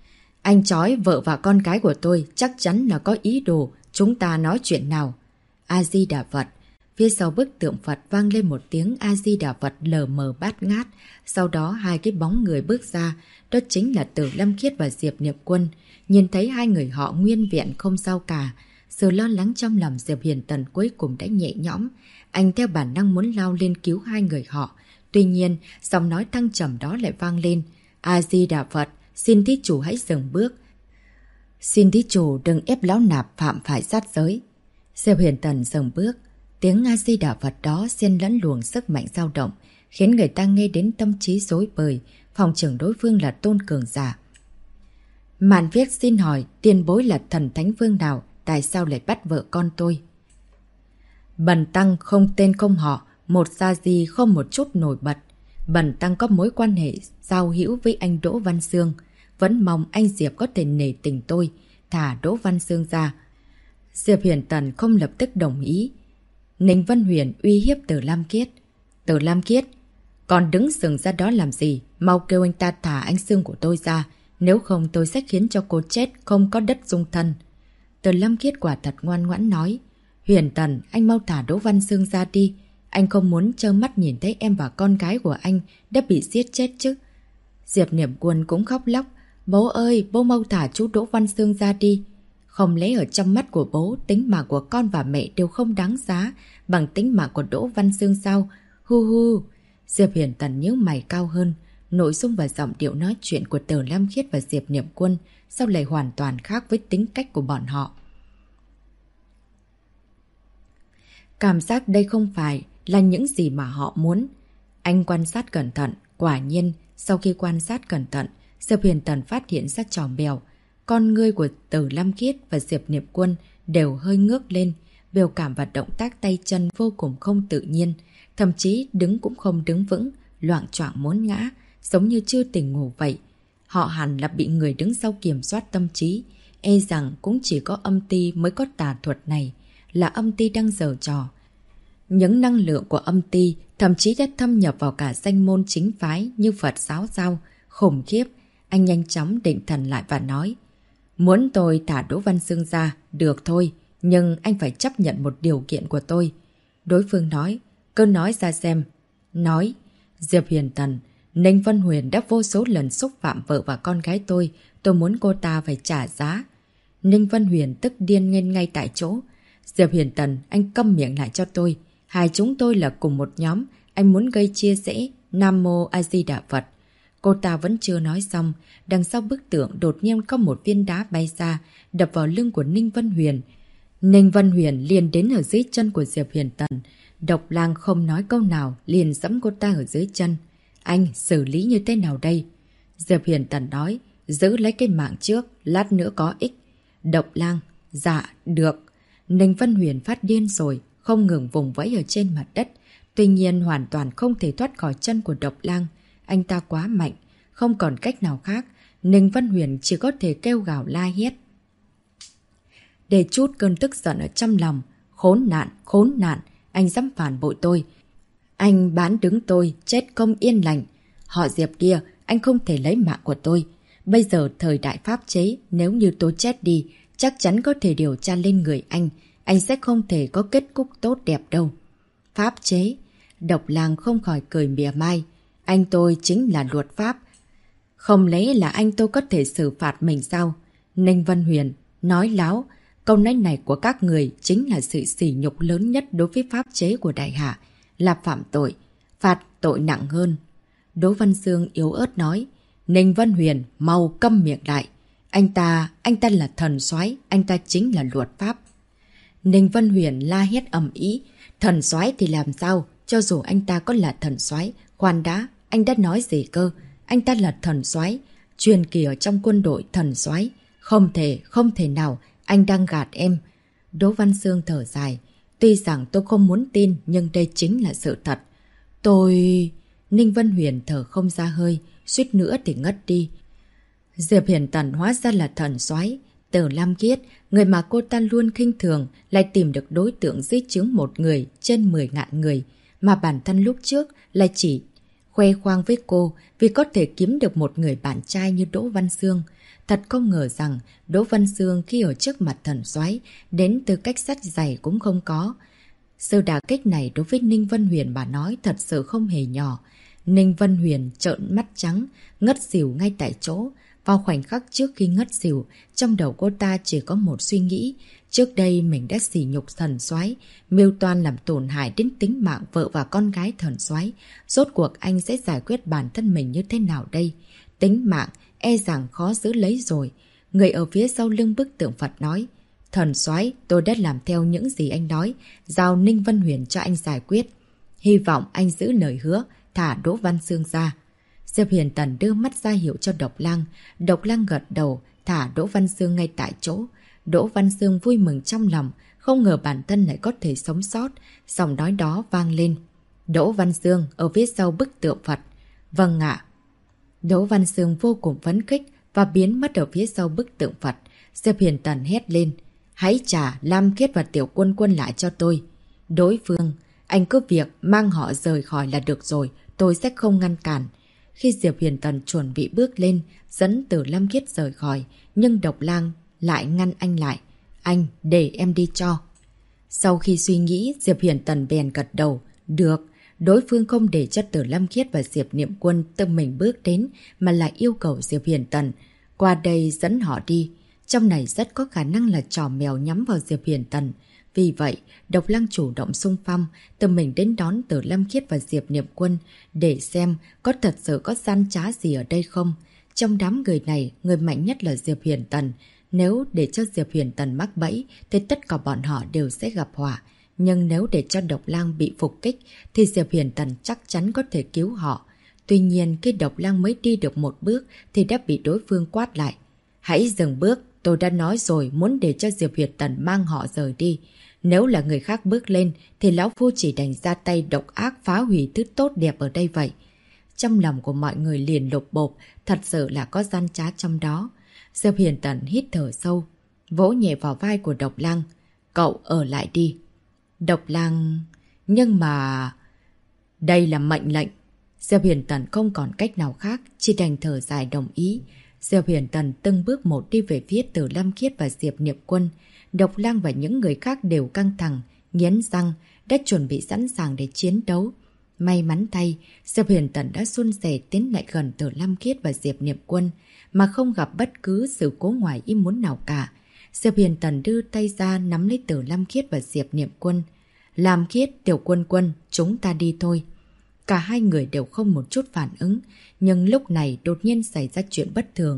Anh trói vợ và con cái của tôi chắc chắn là có ý đồ, chúng ta nói chuyện nào. A-di-đà Phật. Phía sau bức tượng Phật vang lên một tiếng A-di-đà Phật lờ mờ bát ngát. Sau đó hai cái bóng người bước ra, đó chính là Từ Lâm Khiết và Diệp Niệm Quân. Nhìn thấy hai người họ nguyên vẹn không sao cả. Sự lo lắng trong lòng Diệp Hiền Tần cuối cùng đã nhẹ nhõm. Anh theo bản năng muốn lao lên cứu hai người họ. Tuy nhiên, giọng nói thăng trầm đó lại vang lên. A-di-đà Phật, xin thí chủ hãy dừng bước. Xin thí chủ đừng ép lão nạp phạm phải sát giới. Diệp Hiền Tần dừng bước. Tiếng A-di-đà Phật đó xen lẫn luồng sức mạnh dao động, khiến người ta nghe đến tâm trí rối bời, phòng trưởng đối phương là tôn cường giả. Mạn Viết xin hỏi, tiền bối là thần thánh phương nào, tại sao lại bắt vợ con tôi? Bần tăng không tên không họ, một gia di không một chút nổi bật. Bần tăng có mối quan hệ giao hữu với anh Đỗ Văn Xương, vẫn mong anh Diệp có thể nể tình tôi, thả Đỗ Văn Xương ra. Diệp Hiền Tần không lập tức đồng ý. Ninh Vân Huyền uy hiếp Từ Lam Kiết. Từ Lam Kiết, còn đứng sừng ra đó làm gì? Mau kêu anh ta thả anh Xương của tôi ra, nếu không tôi sẽ khiến cho cô chết không có đất dung thân. Từ Lam Kiết quả thật ngoan ngoãn nói. Huyền Tần, anh mau thả Đỗ Văn Xương ra đi. Anh không muốn trơ mắt nhìn thấy em và con gái của anh đã bị giết chết chứ. Diệp Niệm Quân cũng khóc lóc. Bố ơi, bố mau thả chú Đỗ Văn Xương ra đi. Không lẽ ở trong mắt của bố, tính mạng của con và mẹ đều không đáng giá bằng tính mạng của Đỗ Văn Xương sao? Hu hu. Diệp Hiền Tần nhíu mày cao hơn. Nội dung và giọng điệu nói chuyện của Từ Lam Khiết và Diệp Niệm Quân sao lại hoàn toàn khác với tính cách của bọn họ. Cảm giác đây không phải là những gì mà họ muốn. Anh quan sát cẩn thận. Quả nhiên, sau khi quan sát cẩn thận, Diệp Hiền Tần phát hiện ra trò mèo. Con ngươi của Từ Lam Khiết và Diệp Niệm Quân đều hơi ngước lên. Biểu cảm và động tác tay chân vô cùng không tự nhiên. Thậm chí đứng cũng không đứng vững, loạng choạng muốn ngã, giống như chưa tỉnh ngủ vậy. Họ hẳn là bị người đứng sau kiểm soát tâm trí. E rằng cũng chỉ có âm ty mới có tà thuật này. Là âm ty đang giở trò. Những năng lượng của âm ty thậm chí đã thâm nhập vào cả danh môn chính phái như Phật giáo sao. Khủng khiếp. Anh nhanh chóng định thần lại và nói. Muốn tôi thả Đỗ Văn Xương ra, được thôi. Nhưng anh phải chấp nhận một điều kiện của tôi. Đối phương nói. Cứ nói ra xem. Nói. Diệp Hiền Tần. Ninh Vân Huyền đã vô số lần xúc phạm vợ và con gái tôi. Tôi muốn cô ta phải trả giá. Ninh Vân Huyền tức điên lên ngay tại chỗ. Diệp Hiền Tần, anh câm miệng lại cho tôi. Hai chúng tôi là cùng một nhóm. Anh muốn gây chia rẽ. Nam Mô A Di Đà Phật. Cô ta vẫn chưa nói xong. Đằng sau bức tượng đột nhiên có một viên đá bay ra, đập vào lưng của Ninh Vân Huyền. Ninh Vân Huyền liền đến ở dưới chân của Diệp Hiền Tần. Độc Lang không nói câu nào, liền giẫm cô ta ở dưới chân. Anh xử lý như thế nào đây? Diệp Hiền Tần nói. Giữ lấy cái mạng trước, lát nữa có ích. Độc Lang. Dạ, được. Ninh Vân Huyền phát điên rồi, không ngừng vùng vẫy ở trên mặt đất. Tuy nhiên hoàn toàn không thể thoát khỏi chân của Độc Lang. Anh ta quá mạnh, không còn cách nào khác. Ninh Vân Huyền chỉ có thể kêu gào la hét. Để chút cơn tức giận ở trong lòng. Khốn nạn, anh dám phản bội tôi. Anh bán đứng tôi, chết không yên lành. Họ Diệp kia, anh không thể lấy mạng của tôi. Bây giờ thời đại pháp chế, nếu như tôi chết đi, chắc chắn có thể điều tra lên người anh sẽ không thể có kết cục tốt đẹp đâu. Pháp chế? Độc Lang không khỏi cười mỉa mai. Anh tôi chính là luật pháp. Không lẽ là anh tôi có thể xử phạt mình sao? Ninh Vân Huyền nói láo. Câu nói này của các người chính là sự sỉ nhục lớn nhất đối với pháp chế của đại hạ. Là phạm tội. Phạt tội nặng hơn. Đỗ Văn Xương yếu ớt nói. Ninh Vân Huyền mau câm miệng lại. Anh ta là thần soái, anh ta chính là luật pháp. Ninh Vân Huyền la hét ầm ĩ. Thần soái thì làm sao? Cho dù anh ta có là thần soái, khoan đã, anh đã nói gì cơ? Anh ta là thần soái, truyền kỳ ở trong quân đội thần soái. Không thể nào, anh đang gạt em. Đỗ Văn Xương thở dài. Tuy rằng tôi không muốn tin, nhưng đây chính là sự thật. Ninh Vân Huyền thở không ra hơi, suýt nữa thì ngất đi. Diệp Hiền Tần hóa ra là thần soái. Từ Lam Khiết, người mà cô ta luôn khinh thường, lại tìm được đối tượng giết chướng một người trên 10.000 người, mà bản thân lúc trước lại chỉ khoe khoang với cô vì có thể kiếm được một người bạn trai như Đỗ Văn Xương. Thật không ngờ rằng Đỗ Văn Xương khi ở trước mặt thần soái đến tư cách sắt giày cũng không có. Sự đả kích này đối với Ninh Vân Huyền mà nói thật sự không hề nhỏ. Ninh Vân Huyền trợn mắt trắng, ngất xỉu ngay tại chỗ. Vào khoảnh khắc trước khi ngất xỉu, trong đầu cô ta chỉ có một suy nghĩ. Trước đây mình đã sỉ nhục thần soái, mưu toan làm tổn hại đến tính mạng vợ và con gái thần soái. Rốt cuộc anh sẽ giải quyết bản thân mình như thế nào đây? Tính mạng e rằng khó giữ lấy rồi. Người ở phía sau lưng bức tượng Phật nói: Thần soái, tôi đã làm theo những gì anh nói, giao Ninh Vân Huyền cho anh giải quyết. Hy vọng anh giữ lời hứa, thả Đỗ Văn Xương ra. Diệp Hiền Tần đưa mắt ra hiệu cho Độc Lang. Độc Lang gật đầu, thả Đỗ Văn Xương ngay tại chỗ. Đỗ Văn Xương vui mừng trong lòng, không ngờ bản thân lại có thể sống sót. Giọng nói đó vang lên: Đỗ Văn Xương ở phía sau bức tượng Phật. Vâng ạ. Đỗ Văn Xương vô cùng phấn khích và biến mất ở phía sau bức tượng Phật. Diệp Hiền Tần hét lên: Hãy trả Lam Khiết và Tiểu Quân Quân lại cho tôi. Đối phương, anh cứ việc mang họ rời khỏi là được rồi, tôi sẽ không ngăn cản. Khi Diệp Hiền Tần chuẩn bị bước lên, dẫn Từ Lam Khiết rời khỏi, nhưng Độc Lang lại ngăn anh lại. Anh, để em đi cho. Sau khi suy nghĩ, Diệp Hiền Tần bèn gật đầu. Được, đối phương không để cho Từ Lam Khiết và Diệp Niệm Quân tự mình bước đến, mà lại yêu cầu Diệp Hiền Tần qua đây dẫn họ đi. Trong này rất có khả năng là trò mèo nhắm vào Diệp Hiền Tần. Vì vậy, Độc Lang chủ động xung phong, tự mình đến đón Từ Lam Khiết và Diệp Niệm Quân để xem có thật sự có gian trá gì ở đây không. Trong đám người này, người mạnh nhất là Diệp Hiền Tần. Nếu để cho Diệp Hiền Tần mắc bẫy thì tất cả bọn họ đều sẽ gặp họa. Nhưng nếu để cho Độc Lang bị phục kích thì Diệp Hiền Tần chắc chắn có thể cứu họ. Tuy nhiên khi Độc Lang mới đi được một bước thì đã bị đối phương quát lại. Hãy dừng bước, tôi đã nói rồi muốn để cho Diệp Hiền Tần mang họ rời đi. Nếu là người khác bước lên thì lão phu chỉ đành ra tay độc ác phá hủy thứ tốt đẹp ở đây vậy. Trong lòng của mọi người liền lục bộp, thật sự là có gian trá trong đó. Diệp Hiền Tần hít thở sâu, vỗ nhẹ vào vai của Độc Lang. Cậu ở lại đi. Độc Lang... Nhưng mà... Đây là mệnh lệnh. Diệp Hiền Tần không còn cách nào khác, chỉ đành thở dài đồng ý. Diệp Hiền Tần từng bước một đi về phía Từ Lam Khiết và Diệp Niệm Quân. Độc Lang và những người khác đều căng thẳng, nghiến răng, đã chuẩn bị sẵn sàng để chiến đấu. May mắn thay, Diệp Hiền Tần đã suôn sẻ tiến lại gần Từ Lam Khiết và Diệp Niệm Quân, mà không gặp bất cứ sự cố ngoài ý muốn nào cả. Diệp Hiền Tần đưa tay ra nắm lấy Từ Lam Khiết và Diệp Niệm Quân. Lam Khiết, Tiểu Quân Quân, chúng ta đi thôi. Cả hai người đều không một chút phản ứng, nhưng lúc này đột nhiên xảy ra chuyện bất thường.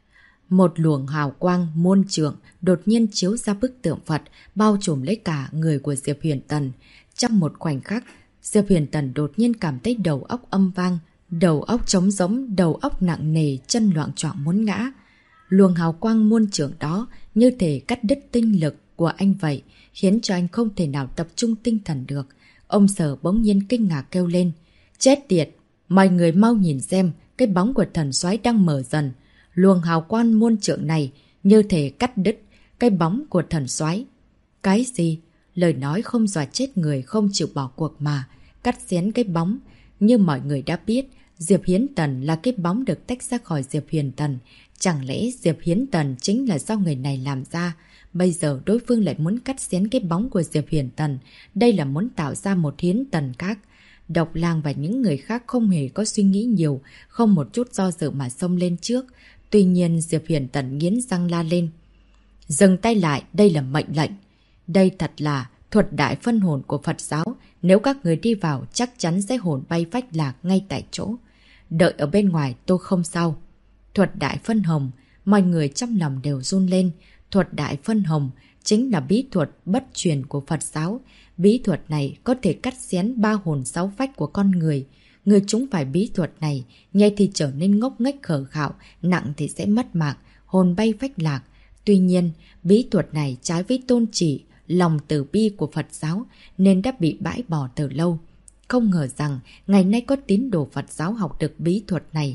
Một luồng hào quang muôn trượng đột nhiên chiếu ra bức tượng Phật, bao trùm lấy cả người của Diệp Hiền Tần. Trong một khoảnh khắc, Diệp Hiền Tần đột nhiên cảm thấy đầu óc âm vang, đầu óc trống rỗng, đầu óc nặng nề, chân loạng choạng muốn ngã. Luồng hào quang muôn trượng đó như thể cắt đứt tinh lực của anh vậy, khiến cho anh không thể nào tập trung tinh thần được. Ông Sở bỗng nhiên kinh ngạc kêu lên. Chết tiệt! Mọi người mau nhìn xem, cái bóng của thần soái đang mở dần. Luồng hào quang muôn trượng này như thể cắt đứt cái bóng của thần soái. Cái gì? Lời nói không dọa chết người, không chịu bỏ cuộc mà. Cắt xén cái bóng. Như mọi người đã biết, Diệp Hiến Tần là cái bóng được tách ra khỏi Diệp Hiền Tần. Chẳng lẽ Diệp Hiến Tần chính là do người này làm ra? Bây giờ đối phương lại muốn cắt xén cái bóng của Diệp Hiền Tần. Đây là muốn tạo ra một Hiến Tần khác. Độc Lang và những người khác không hề có suy nghĩ nhiều, không một chút do dự mà xông lên trước. Tuy nhiên Diệp Hiền Tần nghiến răng la lên. Dừng tay lại, đây là mệnh lệnh. Đây thật là thuật đại phân hồn của Phật giáo. Nếu các người đi vào chắc chắn sẽ hồn bay phách lạc ngay tại chỗ. Đợi ở bên ngoài tôi không sao. Thuật đại phân hồn, mọi người trong lòng đều run lên. Thuật đại phân hồn chính là bí thuật bất truyền của Phật giáo. Bí thuật này có thể cắt xén 3 hồn 6 phách của con người. Người chúng phải bí thuật này, nhẹ thì trở nên ngốc nghếch khờ khạo, nặng thì sẽ mất mạng, hồn bay phách lạc. Tuy nhiên, bí thuật này trái với tôn chỉ, lòng từ bi của Phật giáo nên đã bị bãi bỏ từ lâu. Không ngờ rằng ngày nay có tín đồ Phật giáo học được bí thuật này.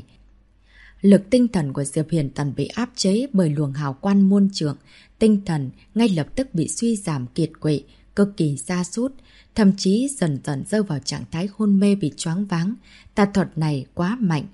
Lực tinh thần của Diệp Hiền Tần bị áp chế bởi luồng hào quang muôn trượng, tinh thần ngay lập tức bị suy giảm kiệt quệ, cực kỳ sa sút, thậm chí dần dần rơi vào trạng thái hôn mê bị choáng váng. Tà thuật này quá mạnh.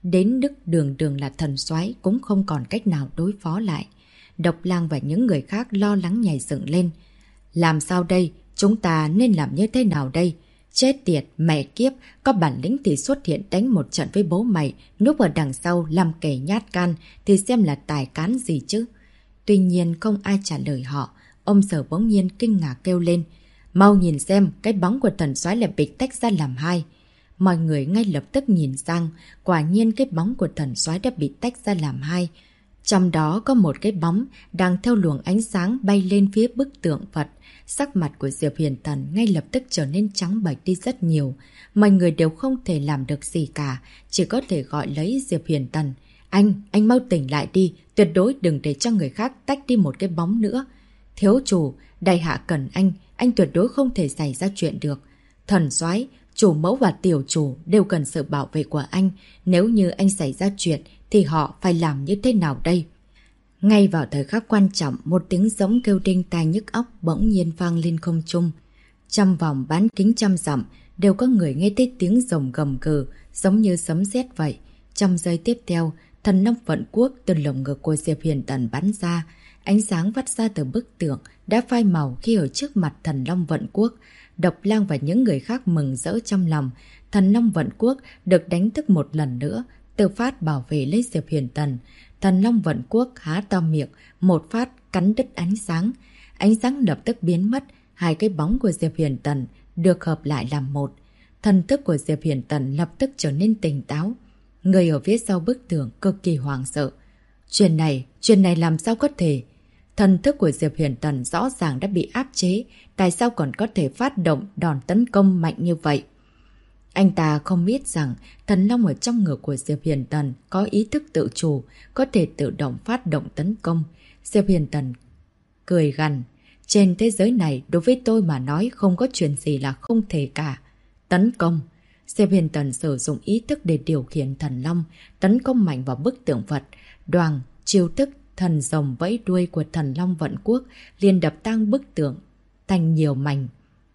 đến đức đường đường là thần soái cũng không còn cách nào đối phó lại. Độc Lang và những người khác lo lắng nhảy dựng lên. Làm sao đây? Chúng ta nên làm như thế nào đây? Chết tiệt, mẹ kiếp, có bản lĩnh thì xuất hiện đánh một trận với bố mày, núp ở đằng sau làm kẻ nhát gan thì xem là tài cán gì chứ. Tuy nhiên không ai trả lời họ, ông Sở bỗng nhiên kinh ngạc kêu lên. Mau nhìn xem, cái bóng của thần soái lại bị tách ra làm hai. Mọi người ngay lập tức nhìn sang, quả nhiên cái bóng của thần soái đã bị tách ra làm hai. Trong đó có một cái bóng đang theo luồng ánh sáng bay lên phía bức tượng Phật. Sắc mặt của Diệp Huyền Thần ngay lập tức trở nên trắng bệch đi rất nhiều. Mọi người đều không thể làm được gì cả, chỉ có thể gọi lấy Diệp Huyền Thần. Anh mau tỉnh lại đi, tuyệt đối đừng để cho người khác tách đi một cái bóng nữa. Thiếu chủ, đại hạ cần anh tuyệt đối không thể xảy ra chuyện được. Thần soái, chủ mẫu và tiểu chủ đều cần sự bảo vệ của anh. Nếu như anh xảy ra chuyện thì họ phải làm như thế nào đây? Ngay vào thời khắc quan trọng, một tiếng giống kêu đinh tai nhức óc bỗng nhiên vang lên không trung. Trong vòng bán kính trăm dặm, đều có người nghe thấy tiếng rồng gầm gừ, giống như sấm sét vậy. Trong giây tiếp theo, thần long vận quốc từ lồng ngực của Diệp Huyền Thần bắn ra. Ánh sáng vắt ra từ bức tượng đã phai màu khi ở trước mặt thần long vận quốc. Độc Lang và những người khác mừng rỡ trong lòng. Thần long vận quốc được đánh thức một lần nữa, tự phát bảo vệ lấy Diệp Huyền Thần. Thần long vận quốc há to miệng, một phát cắn đứt ánh sáng. Ánh sáng lập tức biến mất, hai cái bóng của Diệp Huyền Thần được hợp lại làm một. Thần thức của Diệp Huyền Thần lập tức trở nên tỉnh táo. Người ở phía sau bức tường cực kỳ hoảng sợ. Chuyện này làm sao có thể? Thần thức của Diệp Huyền Thần rõ ràng đã bị áp chế, tại sao còn có thể phát động đòn tấn công mạnh như vậy? Anh ta không biết rằng thần long ở trong ngực của Diệp Huyền Thần có ý thức tự chủ, có thể tự động phát động tấn công. Diệp Huyền Thần cười gằn. Trên thế giới này, đối với tôi mà nói không có chuyện gì là không thể cả. Tấn công. Diệp Huyền Thần sử dụng ý thức để điều khiển thần long, tấn công mạnh vào bức tượng Phật. Đoàng, chiêu thức thần rồng vẫy đuôi của thần long vận quốc liền đập tan bức tượng thành nhiều mảnh.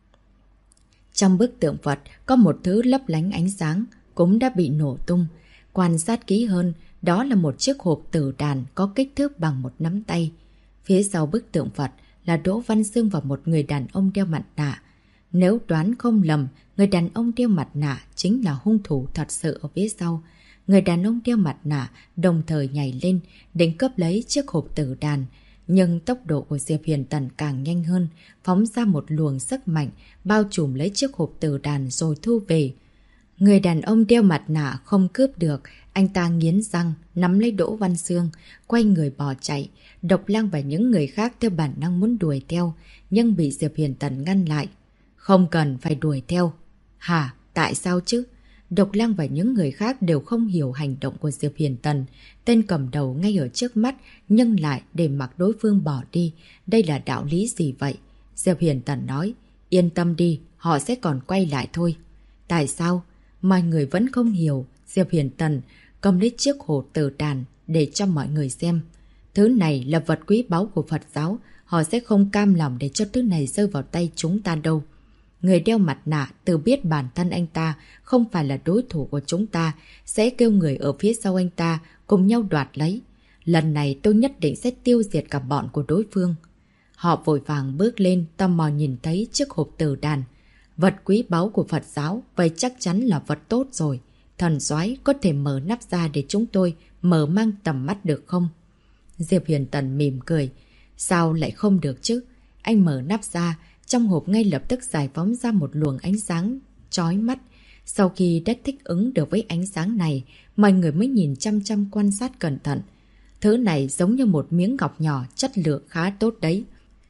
Trong bức tượng Phật có một thứ lấp lánh ánh sáng, cũng đã bị nổ tung. Quan sát kỹ hơn, đó là một chiếc hộp tử đàn có kích thước bằng một nắm tay. Phía sau bức tượng Phật là Đỗ Văn Xương và một người đàn ông đeo mặt nạ. Nếu đoán không lầm, người đàn ông đeo mặt nạ chính là hung thủ thật sự ở phía sau. Người đàn ông đeo mặt nạ đồng thời nhảy lên, định cướp lấy chiếc hộp tử đàn. Nhưng tốc độ của Diệp Huyền Thần càng nhanh hơn, phóng ra một luồng sức mạnh, bao trùm lấy chiếc hộp tử đàn rồi thu về. Người đàn ông đeo mặt nạ không cướp được, anh ta nghiến răng, nắm lấy Đỗ Văn Xương, quay người bỏ chạy. Độc Lang và những người khác theo bản năng muốn đuổi theo, nhưng bị Diệp Huyền Thần ngăn lại. Không cần phải đuổi theo. Hả? Tại sao chứ? Độc Lang và những người khác đều không hiểu hành động của Diệp Huyền Thần. Tên cầm đầu ngay ở trước mắt, nhưng lại để mặc đối phương bỏ đi. Đây là đạo lý gì vậy? Diệp Huyền Thần nói, yên tâm đi, họ sẽ còn quay lại thôi. Tại sao? Mọi người vẫn không hiểu. Diệp Huyền Thần cầm lấy chiếc hộp tử đàn để cho mọi người xem. Thứ này là vật quý báu của Phật giáo, họ sẽ không cam lòng để cho thứ này rơi vào tay chúng ta đâu. Người đeo mặt nạ tự biết bản thân anh ta không phải là đối thủ của chúng ta, sẽ kêu người ở phía sau anh ta cùng nhau đoạt lấy. Lần này tôi nhất định sẽ tiêu diệt cả bọn của đối phương. Họ vội vàng bước lên, tò mò nhìn thấy chiếc hộp tử đàn. Vật quý báu của Phật giáo, vậy chắc chắn là vật tốt rồi. Thần soái có thể mở nắp ra để chúng tôi mở mang tầm mắt được không? Diệp Huyền Thần mỉm cười. Sao lại không được chứ? Anh mở nắp ra, trong hộp ngay lập tức giải phóng ra một luồng ánh sáng chói mắt. Sau khi đã thích ứng được với ánh sáng này, mọi người mới nhìn chăm chăm quan sát cẩn thận. Thứ này giống như một miếng ngọc nhỏ, chất lượng khá tốt đấy.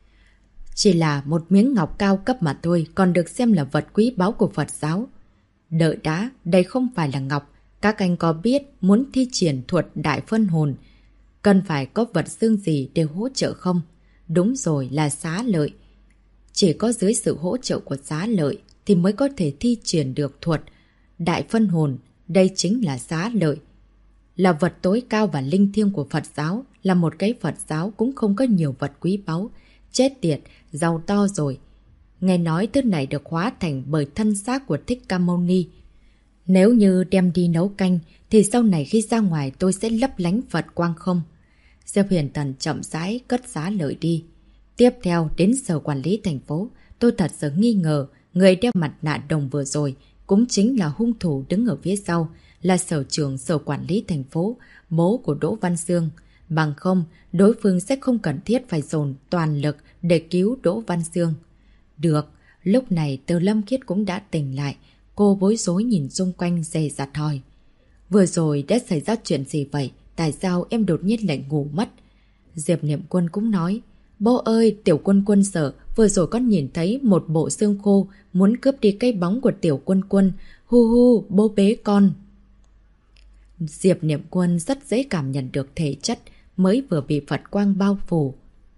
Chỉ là một miếng ngọc cao cấp mà thôi, còn được xem là vật quý báu của Phật giáo. Đợi đã, đây không phải là ngọc. Các anh có biết muốn thi triển thuật đại phân hồn, cần phải có vật xương gì để hỗ trợ không? Đúng rồi, là xá lợi. Chỉ có dưới sự hỗ trợ của xá lợi thì mới có thể thi triển được thuật đại phân hồn. Đây chính là xá lợi, là vật tối cao và linh thiêng của Phật giáo. Là một cái Phật giáo cũng không có nhiều vật quý báu. Chết tiệt, giàu to rồi. Nghe nói thứ này được hóa thành bởi thân xác của Thích Ca Mâu Ni. Nếu như đem đi nấu canh, thì sau này khi ra ngoài tôi sẽ lấp lánh Phật quang không? Diệp Huyền Tần chậm rãi cất giá lợi đi. Tiếp theo đến sở quản lý thành phố, tôi thật sự nghi ngờ người đeo mặt nạ đồng vừa rồi cũng chính là hung thủ đứng ở phía sau, là sở trưởng sở quản lý thành phố, bố của Đỗ Văn Dương. Bằng không, đối phương sẽ không cần thiết phải dồn toàn lực để cứu Đỗ Văn Dương. Được, lúc này Từ Lâm Khiết cũng đã tỉnh lại, cô bối rối nhìn xung quanh dè dặt hỏi. Vừa rồi đã xảy ra chuyện gì vậy? Tại sao em đột nhiên lại ngủ mất? Diệp Niệm Quân cũng nói, bố ơi, Tiểu Quân Quân sợ, vừa rồi con nhìn thấy một bộ xương khô muốn cướp đi cây bóng của Tiểu Quân Quân. Hu hu, bố bế con. Diệp Niệm Quân rất dễ cảm nhận được thể chất mới vừa bị Phật quang bao phủ.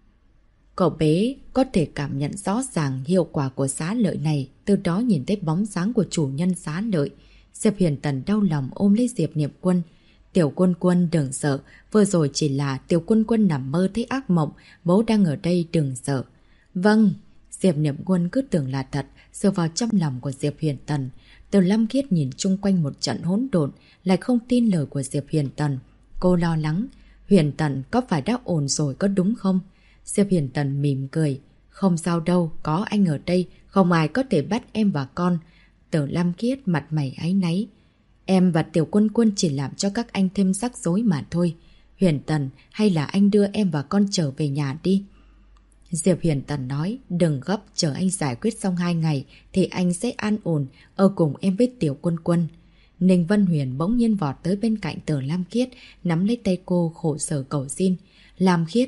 Cậu bé có thể cảm nhận rõ ràng hiệu quả của xá lợi này, từ đó nhìn thấy bóng dáng của chủ nhân xá lợi. Diệp Huyền Tần đau lòng ôm lấy Diệp Niệm Quân. Tiểu Quân Quân đừng sợ, vừa rồi chỉ là Tiểu Quân Quân nằm mơ thấy ác mộng, bố đang ở đây đừng sợ. Vâng, Diệp Niệm Quân cứ tưởng là thật, dựa vào trong lòng của Diệp Huyền Tần. Từ Lâm Khiết nhìn chung quanh một trận hỗn độn, lại không tin lời của Diệp Huyền Tần. Cô lo lắng, Huyền Tần có phải đã ổn rồi có đúng không? Diệp Huyền Tần mỉm cười, không sao đâu, có anh ở đây, không ai có thể bắt em và con. Từ Lâm Khiết mặt mày áy náy. Em và Tiểu Quân Quân chỉ làm cho các anh thêm rắc rối mà thôi. Huyền Tần, hay là anh đưa em và con trở về nhà đi? Diệp Huyền Tần nói, đừng gấp, chờ anh giải quyết xong 2 ngày thì anh sẽ an ổn ở cùng em với Tiểu Quân Quân. Ninh Vân Huyền bỗng nhiên vọt tới bên cạnh Từ Lam Khiết, nắm lấy tay cô khổ sở cầu xin. Lam Khiết,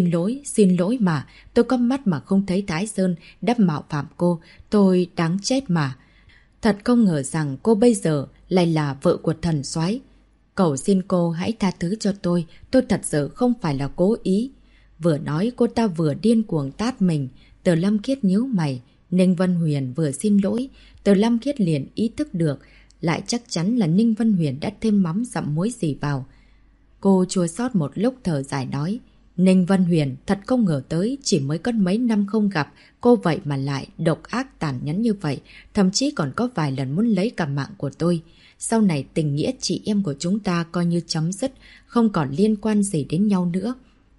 xin lỗi mà, tôi có mắt mà không thấy Thái Sơn, đắp mạo phạm cô, tôi đáng chết mà. Thật không ngờ rằng cô bây giờ lại là vợ của thần soái. Cầu xin cô hãy tha thứ cho tôi thật sự không phải là cố ý. Vừa nói cô ta vừa điên cuồng tát mình. Từ Lâm Khiết nhíu mày. Ninh Vân Huyền vừa xin lỗi, Từ Lâm Khiết liền ý thức được, lại chắc chắn là Ninh Vân Huyền đã thêm mắm dặm muối gì vào. Cô chua xót một lúc thở dài nói, Ninh Vân Huyền thật không ngờ tới, chỉ mới có mấy năm không gặp, cô vậy mà lại độc ác tàn nhẫn như vậy, thậm chí còn có vài lần muốn lấy cả mạng của tôi. Sau này tình nghĩa chị em của chúng ta coi như chấm dứt, không còn liên quan gì đến nhau nữa.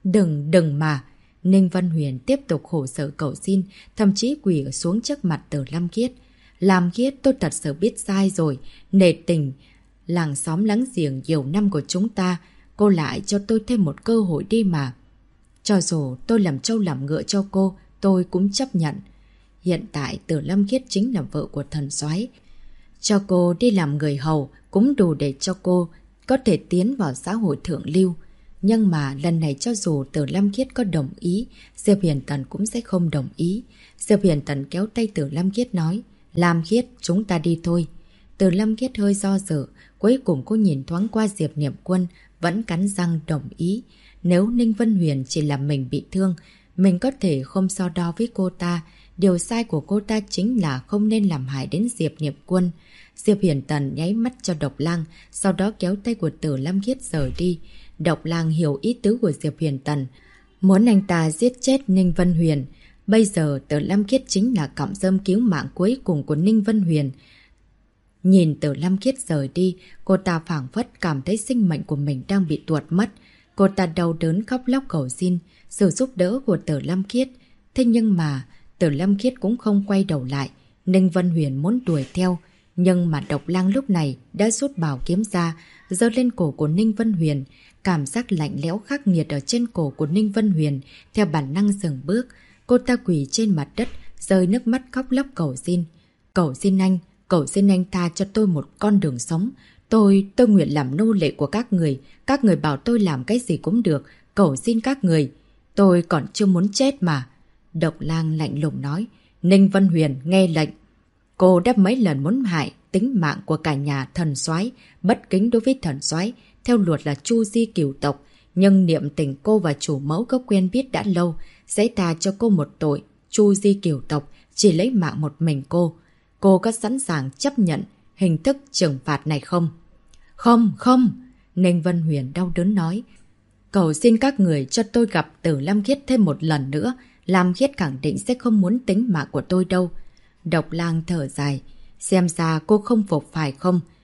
Đừng mà. Ninh Vân Huyền tiếp tục khổ sở cầu xin, thậm chí quỳ xuống trước mặt Từ Lam Khiết. Lam Khiết, tôi thật sự biết sai rồi, nể tình làng xóm láng giềng nhiều năm của chúng ta, cô lại cho tôi thêm một cơ hội đi mà. Cho dù tôi làm trâu làm ngựa cho cô, tôi cũng chấp nhận. Hiện tại Từ Lâm Khiết chính là vợ của thần soái. Cho cô đi làm người hầu cũng đủ để cho cô có thể tiến vào xã hội thượng lưu. Nhưng mà lần này cho dù Từ Lâm Khiết có đồng ý, Diệp Huyền Tần cũng sẽ không đồng ý. Diệp Huyền Tần kéo tay Từ Lâm Khiết nói, Lam Khiết, chúng ta đi thôi. Từ Lâm Khiết hơi do dự, cuối cùng cô nhìn thoáng qua Diệp Niệm Quân, vẫn cắn răng đồng ý. Nếu Ninh Vân Huyền chỉ làm mình bị thương, mình có thể không so đo với cô ta. Điều sai của cô ta chính là không nên làm hại đến Diệp Niệm Quân. Diệp Huyền Tần nháy mắt cho Độc Lang, sau đó kéo tay của Từ Lâm Khiết rời đi. Độc Lang hiểu ý tứ của Diệp Huyền Tần, muốn anh ta giết chết Ninh Vân Huyền. Bây giờ Từ Lâm Khiết chính là cọng rơm cứu mạng cuối cùng của Ninh Vân Huyền. Nhìn Từ Lâm Khiết rời đi, cô ta phảng phất cảm thấy sinh mệnh của mình đang bị tuột mất. Cô ta đau đớn khóc lóc cầu xin sự giúp đỡ của Từ Lâm Khiết. Thế nhưng mà Từ Lâm Khiết cũng không quay đầu lại. Ninh Vân Huyền muốn đuổi theo, nhưng mà Độc Lang lúc này đã rút bảo kiếm ra, giơ lên cổ của Ninh Vân Huyền. Cảm giác lạnh lẽo khắc nghiệt ở trên cổ của Ninh Vân Huyền theo bản năng dừng bước. Cô ta quỳ trên mặt đất, rơi nước mắt khóc lóc cầu xin. Cầu xin anh tha cho tôi một con đường sống. Tôi nguyện làm nô lệ của các người bảo tôi làm cái gì cũng được, cầu xin các người. Tôi còn chưa muốn chết mà. Độc Lang lạnh lùng nói, Ninh Vân Huyền nghe lệnh. Cô đã mấy lần muốn hại tính mạng của cả nhà thần soái, bất kính đối với thần soái, theo luật là chu di cửu tộc, nhưng niệm tình cô và chủ mẫu có quen biết đã lâu, sẽ tha cho cô một tội chu di cửu tộc, chỉ lấy mạng một mình cô. Cô có sẵn sàng chấp nhận hình thức trừng phạt này không? Không. Ninh Vân Huyền đau đớn nói, cầu xin các người cho tôi gặp Từ Lâm Khiết thêm một lần nữa. Lam Khiết khẳng định sẽ không muốn tính mạng của tôi đâu. Độc Lang thở dài, xem ra cô không phục phải không?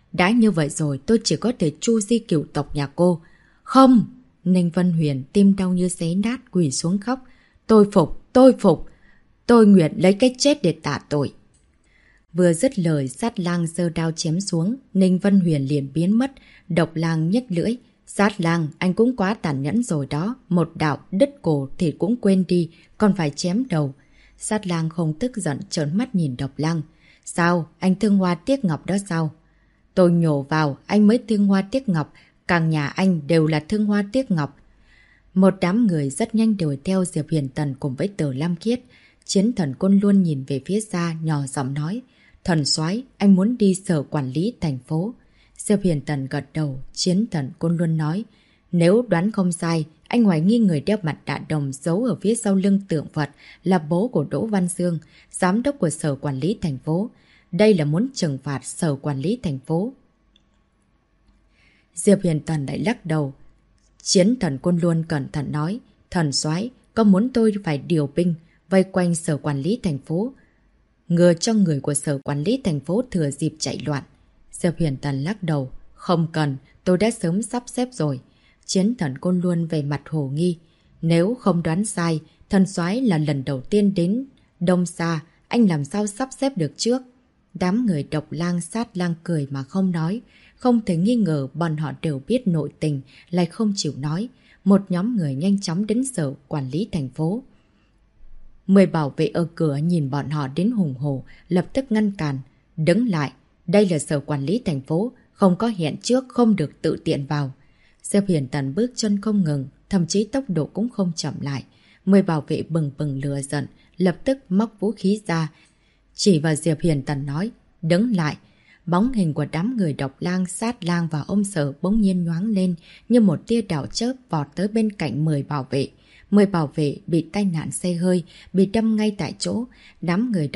Đã như vậy rồi tôi chỉ có thể tru di cửu tộc nhà cô. Không! Ninh Vân Huyền tim đau như xé nát quỳ xuống khóc. Tôi phục, tôi phục. Tôi nguyện lấy cái chết để tạ tội. Vừa dứt lời, Sát Lang giơ đao chém xuống, Ninh Vân Huyền liền biến mất. Độc Lang nhếch lưỡi. Sát Lang, anh cũng quá tàn nhẫn rồi đó. Một đạo đứt cổ thì cũng quên đi, còn phải chém đầu. Sát Lang không tức giận trợn mắt nhìn Độc Lang. Sao? Anh thương hoa tiếc ngọc đó sao? Tôi nhổ vào, anh mới thương hoa tiếc ngọc. Cả nhà anh đều là thương hoa tiếc ngọc. Một đám người rất nhanh đuổi theo Diệp Huyền Tần cùng với Tử Lam Khiết. Chiến Thần Côn luôn nhìn về phía xa, nhỏ giọng nói. Thần soái, anh muốn đi sở quản lý thành phố. Diệp Huyền Tần gật đầu, Chiến Thần Côn luôn nói. Nếu đoán không sai, anh hoài nghi người đeo mặt nạ đồng giấu ở phía sau lưng tượng Phật là bố của Đỗ Văn Dương, giám đốc của sở quản lý thành phố. Đây là muốn trừng phạt sở quản lý thành phố. Diệp Huyền Tần lại lắc đầu. Chiến Thần Côn luôn cẩn thận nói. Thần soái, có muốn tôi phải điều binh vây quanh sở quản lý thành phố, ngừa cho người của sở quản lý thành phố thừa dịp chạy loạn? Diệp Huyền Tần lắc đầu. Không cần, tôi đã sớm sắp xếp rồi. Chiến Thần Côn luôn về mặt hồ nghi. Nếu không đoán sai, thần soái là lần đầu tiên đến Đông Sa, anh làm sao sắp xếp được trước? Đám người Độc Lang, Sát Lang cười mà không nói. Không thể nghi ngờ bọn họ đều biết nội tình, lại không chịu nói. Một nhóm người nhanh chóng đến sở quản lý thành phố. 10 bảo vệ ở cửa nhìn bọn họ đến hùng hổ, lập tức ngăn cản. Đứng lại, đây là sở quản lý thành phố, không có hẹn trước, không được tự tiện vào. Diệp Huyền Tần bước chân không ngừng, thậm chí tốc độ cũng không chậm lại. 10 bảo vệ bừng bừng lửa giận, lập tức móc vũ khí ra. Chỉ vào Diệp Huyền Tần nói, đứng lại. Bóng hình của đám người Độc Lang, Sát Lang và ông Sở bỗng nhiên nhoáng lên như một tia đảo chớp vọt tới bên cạnh 10 bảo vệ. 10 bảo vệ bị tai nạn xe hơi, bị đâm ngay tại chỗ. Đám người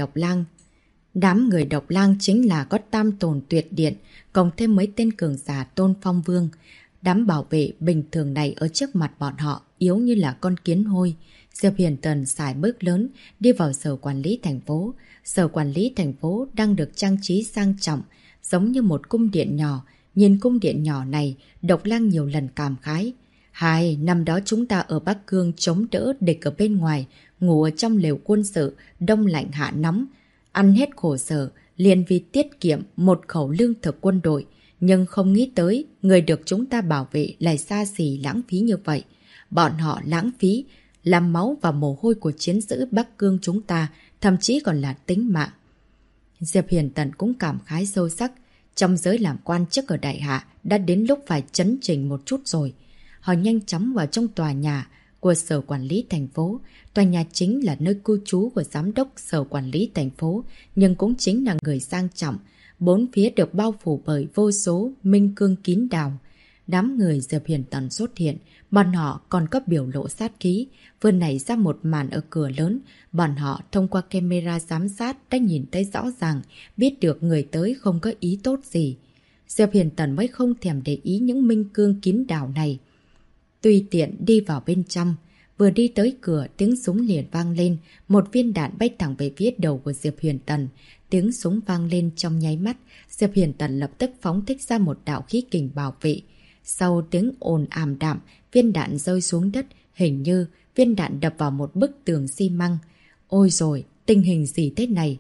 Độc Lang chính là có tam tồn tuyệt điện, cộng thêm mấy tên cường giả Tôn Phong Vương. Đám bảo vệ bình thường này ở trước mặt bọn họ yếu như là con kiến hôi. Diệp Huyền Tần xài bước lớn đi vào sở quản lý thành phố. Sở quản lý thành phố đang được trang trí sang trọng, giống như một cung điện nhỏ. Nhìn cung điện nhỏ này, Độc Lang nhiều lần cảm khái. Năm đó chúng ta ở Bắc Cương chống đỡ địch ở bên ngoài, ngủ ở trong lều quân sự, đông lạnh hạ nóng, ăn hết khổ sở, liền vì tiết kiệm một khẩu lương thực quân đội. Nhưng không nghĩ tới, người được chúng ta bảo vệ lại xa xỉ lãng phí như vậy. Bọn họ lãng phí, làm máu và mồ hôi của chiến sĩ Bắc Cương chúng ta, thậm chí còn là tính mạng. Diệp Huyền Tần cũng cảm khái sâu sắc. Trong giới làm quan chức ở Đại Hạ, đã đến lúc phải chấn chỉnh một chút rồi. Họ nhanh chóng vào trong tòa nhà của sở quản lý thành phố. Tòa nhà chính là nơi cư trú của giám đốc sở quản lý thành phố, nhưng cũng chính là người sang trọng. Bốn phía được bao phủ bởi vô số minh cương kín đáo. Đám người Diệp Huyền Tần xuất hiện, bọn họ còn có biểu lộ sát khí. Vừa nảy ra một màn ở cửa lớn, bọn họ thông qua camera giám sát đã nhìn thấy rõ ràng, biết được người tới không có ý tốt gì. Diệp Huyền Tần mới không thèm để ý những minh cương kín đáo này. Tùy tiện đi vào bên trong, vừa đi tới cửa tiếng súng liền vang lên, một viên đạn bay thẳng về phía đầu của Diệp Huyền Tần. Tiếng súng vang lên trong nháy mắt, Diệp Huyền Tần lập tức phóng thích ra một đạo khí kình bảo vệ. Sau tiếng ồn ảm đạm, viên đạn rơi xuống đất, hình như viên đạn đập vào một bức tường xi măng. Ôi rồi, tình hình gì thế này?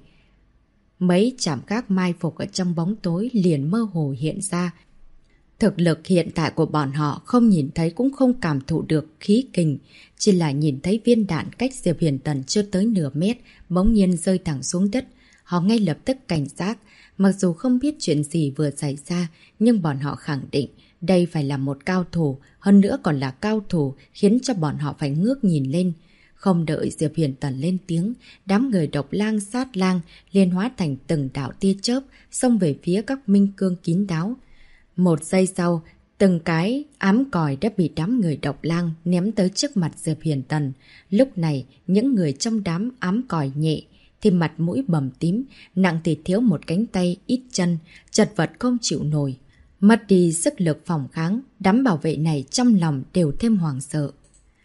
Mấy trạm gác mai phục ở trong bóng tối liền mơ hồ hiện ra. Thực lực hiện tại của bọn họ không nhìn thấy cũng không cảm thụ được khí kình, chỉ là nhìn thấy viên đạn cách Diệp Huyền Tần chưa tới nửa mét, bỗng nhiên rơi thẳng xuống đất. Họ ngay lập tức cảnh giác, mặc dù không biết chuyện gì vừa xảy ra, nhưng bọn họ khẳng định đây phải là một cao thủ, hơn nữa còn là cao thủ khiến cho bọn họ phải ngước nhìn lên. Không đợi Diệp Huyền Tần lên tiếng, đám người Độc Lang, Sát Lang liền hóa thành từng đạo tia chớp xông về phía các minh cương kín đáo. Một giây sau, từng cái ám còi đã bị đám người Độc Lang ném tới trước mặt Diệp Huyền Tần. Lúc này, những người trong đám ám còi nhẹ thì mặt mũi bầm tím, nặng thì thiếu một cánh tay, ít chân, chật vật không chịu nổi. Mất đi sức lực phòng kháng, đám bảo vệ này trong lòng đều thêm hoảng sợ.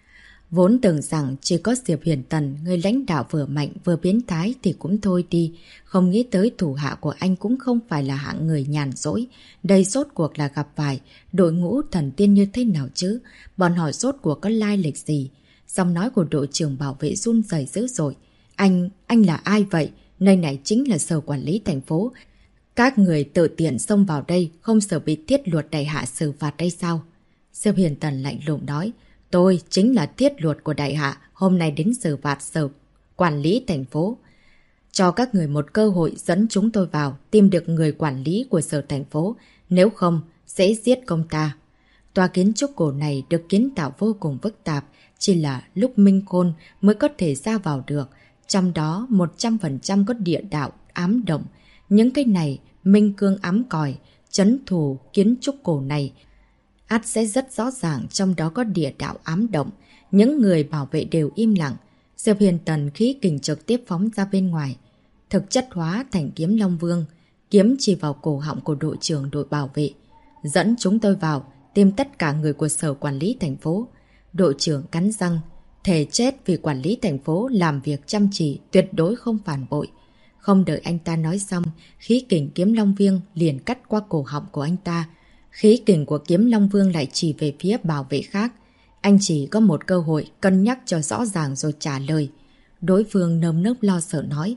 Vốn tưởng rằng chỉ có Diệp Huyền Tần, người lãnh đạo vừa mạnh vừa biến thái thì cũng thôi đi. Không nghĩ tới thủ hạ của anh cũng không phải là hạng người nhàn rỗi. Đây rốt cuộc là gặp phải đội ngũ thần tiên như thế nào chứ? Bọn họ rốt cuộc có lai lịch gì? Giọng nói của đội trưởng bảo vệ run rẩy dữ dội. Anh là ai vậy? Nơi này chính là sở quản lý thành phố. Các người tự tiện xông vào đây không sợ bị thiết luật đại hạ xử phạt đây sao? Diệp Huyền Tần lạnh lùng nói. Tôi chính là thiết luật của đại hạ, hôm nay đến xử phạt sở quản lý thành phố. Cho các người một cơ hội dẫn chúng tôi vào, tìm được người quản lý của sở thành phố, nếu không sẽ giết công ta. Tòa kiến trúc cổ này được kiến tạo vô cùng phức tạp, chỉ là lúc Minh Khôn mới có thể ra vào được, trong đó 100% có địa đạo ám động. Những cái này Minh Cương ám còi, trấn thủ kiến trúc cổ này ắt sẽ rất rõ ràng trong đó có địa đạo ám động. Những người bảo vệ đều im lặng. Diệp Huyền Tần khí kình trực tiếp phóng ra bên ngoài. Thực chất hóa thành kiếm Long Vương. Kiếm chỉ vào cổ họng của đội trưởng đội bảo vệ. Dẫn chúng tôi vào, tìm tất cả người của sở quản lý thành phố. Đội trưởng cắn răng. Thề chết vì quản lý thành phố làm việc chăm chỉ, tuyệt đối không phản bội. Không đợi anh ta nói xong, khí kình kiếm Long Vương liền cắt qua cổ họng của anh ta. Khí kình của kiếm Long Vương lại chỉ về phía bảo vệ khác. Anh chỉ có một cơ hội cân nhắc cho rõ ràng rồi trả lời. Đối phương nơm nớp lo sợ nói.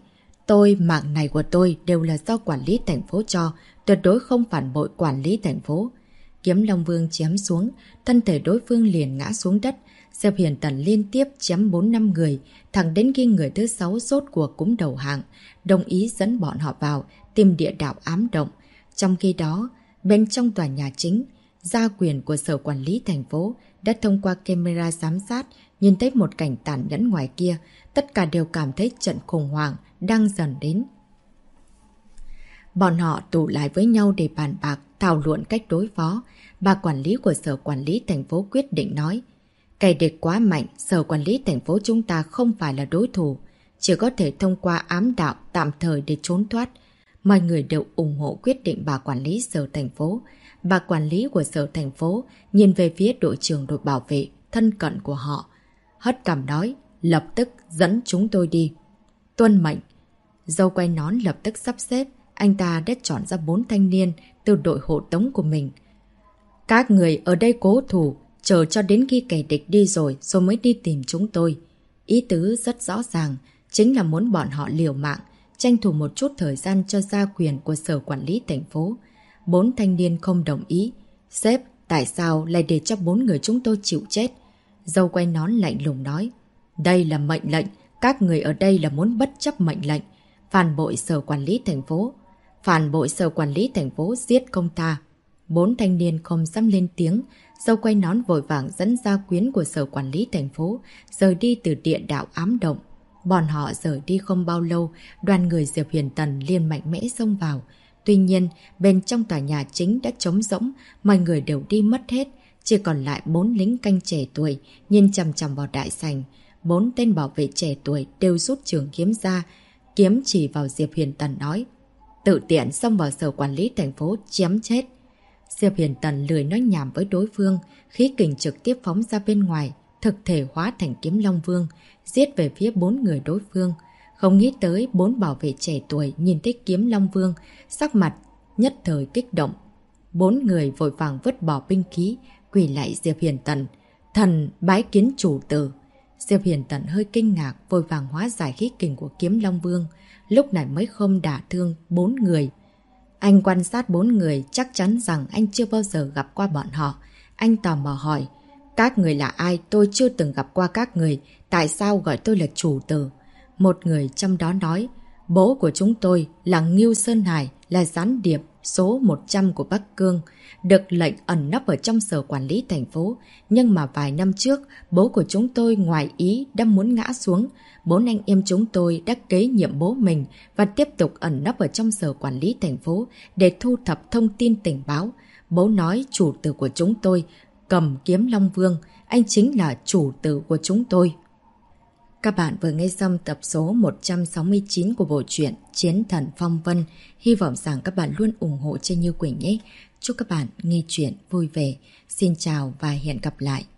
Mạng này của tôi đều là do quản lý thành phố cho, tuyệt đối không phản bội quản lý thành phố. Kiếm Long Vương chém xuống, thân thể đối phương liền ngã xuống đất. Diệp Huyền Tần liên tiếp chém 4-5 người, thẳng đến khi người thứ 6 rốt cuộc cũng đầu hàng, đồng ý dẫn bọn họ vào, tìm địa đạo ám động. Trong khi đó, bên trong tòa nhà chính, gia quyền của sở quản lý thành phố đã thông qua camera giám sát, nhìn thấy một cảnh tàn nhẫn ngoài kia, tất cả đều cảm thấy trận khủng hoảng đang dần đến. Bọn họ tụ lại với nhau để bàn bạc, thảo luận cách đối phó. Bà quản lý của sở quản lý thành phố quyết định nói, kẻ địch quá mạnh, sở quản lý thành phố chúng ta không phải là đối thủ, chỉ có thể thông qua ám đạo tạm thời để trốn thoát. Mọi người đều ủng hộ quyết định bà quản lý sở thành phố. Bà quản lý của sở thành phố nhìn về phía đội trưởng đội bảo vệ, thân cận của họ. Hất cằm nói, lập tức dẫn chúng tôi đi. Tuân mệnh. Dâu quay nón lập tức sắp xếp, anh ta đã chọn ra 4 thanh niên từ đội hộ tống của mình. Các người ở đây cố thủ, chờ cho đến khi kẻ địch đi rồi mới đi tìm chúng tôi. Ý tứ rất rõ ràng, chính là muốn bọn họ liều mạng, tranh thủ một chút thời gian cho gia quyền của sở quản lý thành phố. 4 thanh niên không đồng ý. Sếp, tại sao lại để cho 4 người chúng tôi chịu chết? Dâu quay nón lạnh lùng nói. Đây là mệnh lệnh, các người ở đây là muốn bất chấp mệnh lệnh. Phản bội sở quản lý thành phố. Phản bội sở quản lý thành phố giết công ta. 4 thanh niên không dám lên tiếng. Dâu quay nón vội vàng dẫn gia quyến của sở quản lý thành phố rời đi từ địa đạo ám động. Bọn họ rời đi không bao lâu, đoàn người Diệp Huyền Tần liền mạnh mẽ xông vào. Tuy nhiên, bên trong tòa nhà chính đã trống rỗng, mọi người đều đi mất hết. Chỉ còn lại 4 lính canh trẻ tuổi, nhìn chằm chằm vào đại sảnh. 4 tên bảo vệ trẻ tuổi đều rút trường kiếm ra, kiếm chỉ vào Diệp Huyền Tần nói. Tự tiện xông vào sở quản lý thành phố chém chết. Diệp Huyền Tần lười nói nhảm với đối phương, khí kình trực tiếp phóng ra bên ngoài, thực thể hóa thành kiếm Long Vương, giết về phía 4 người đối phương. Không nghĩ tới 4 bảo vệ trẻ tuổi nhìn thấy kiếm Long Vương, sắc mặt nhất thời kích động. 4 người vội vàng vứt bỏ binh khí, quỳ lại Diệp Huyền Tần. Thần bái kiến chủ tử. Diệp Huyền Tần hơi kinh ngạc, vội vàng hóa giải khí kình của kiếm Long Vương, lúc này mới không đả thương 4 người. Anh quan sát 4 người, chắc chắn rằng anh chưa bao giờ gặp qua bọn họ. Anh tò mò hỏi, các người là ai? Tôi chưa từng gặp qua các người, tại sao gọi tôi là chủ tử? Một người trong đó nói, bố của chúng tôi là Ngưu Sơn Hải, là gián điệp số 100 của Bắc Cương, được lệnh ẩn nấp ở trong sở quản lý thành phố. Nhưng mà vài năm trước, bố của chúng tôi ngoài ý đã muốn ngã xuống. 4 anh em chúng tôi đã kế nhiệm bố mình và tiếp tục ẩn nấp ở trong sở quản lý thành phố để thu thập thông tin tình báo. Bố nói chủ tử của chúng tôi cầm kiếm Long Vương, anh chính là chủ tử của chúng tôi. Các bạn vừa nghe xong tập số 169 của bộ truyện Chiến Thần Phong Vân. Hy vọng rằng các bạn luôn ủng hộ cho Như Quỳnh nhé. Chúc các bạn nghe truyện vui vẻ. Xin chào và hẹn gặp lại.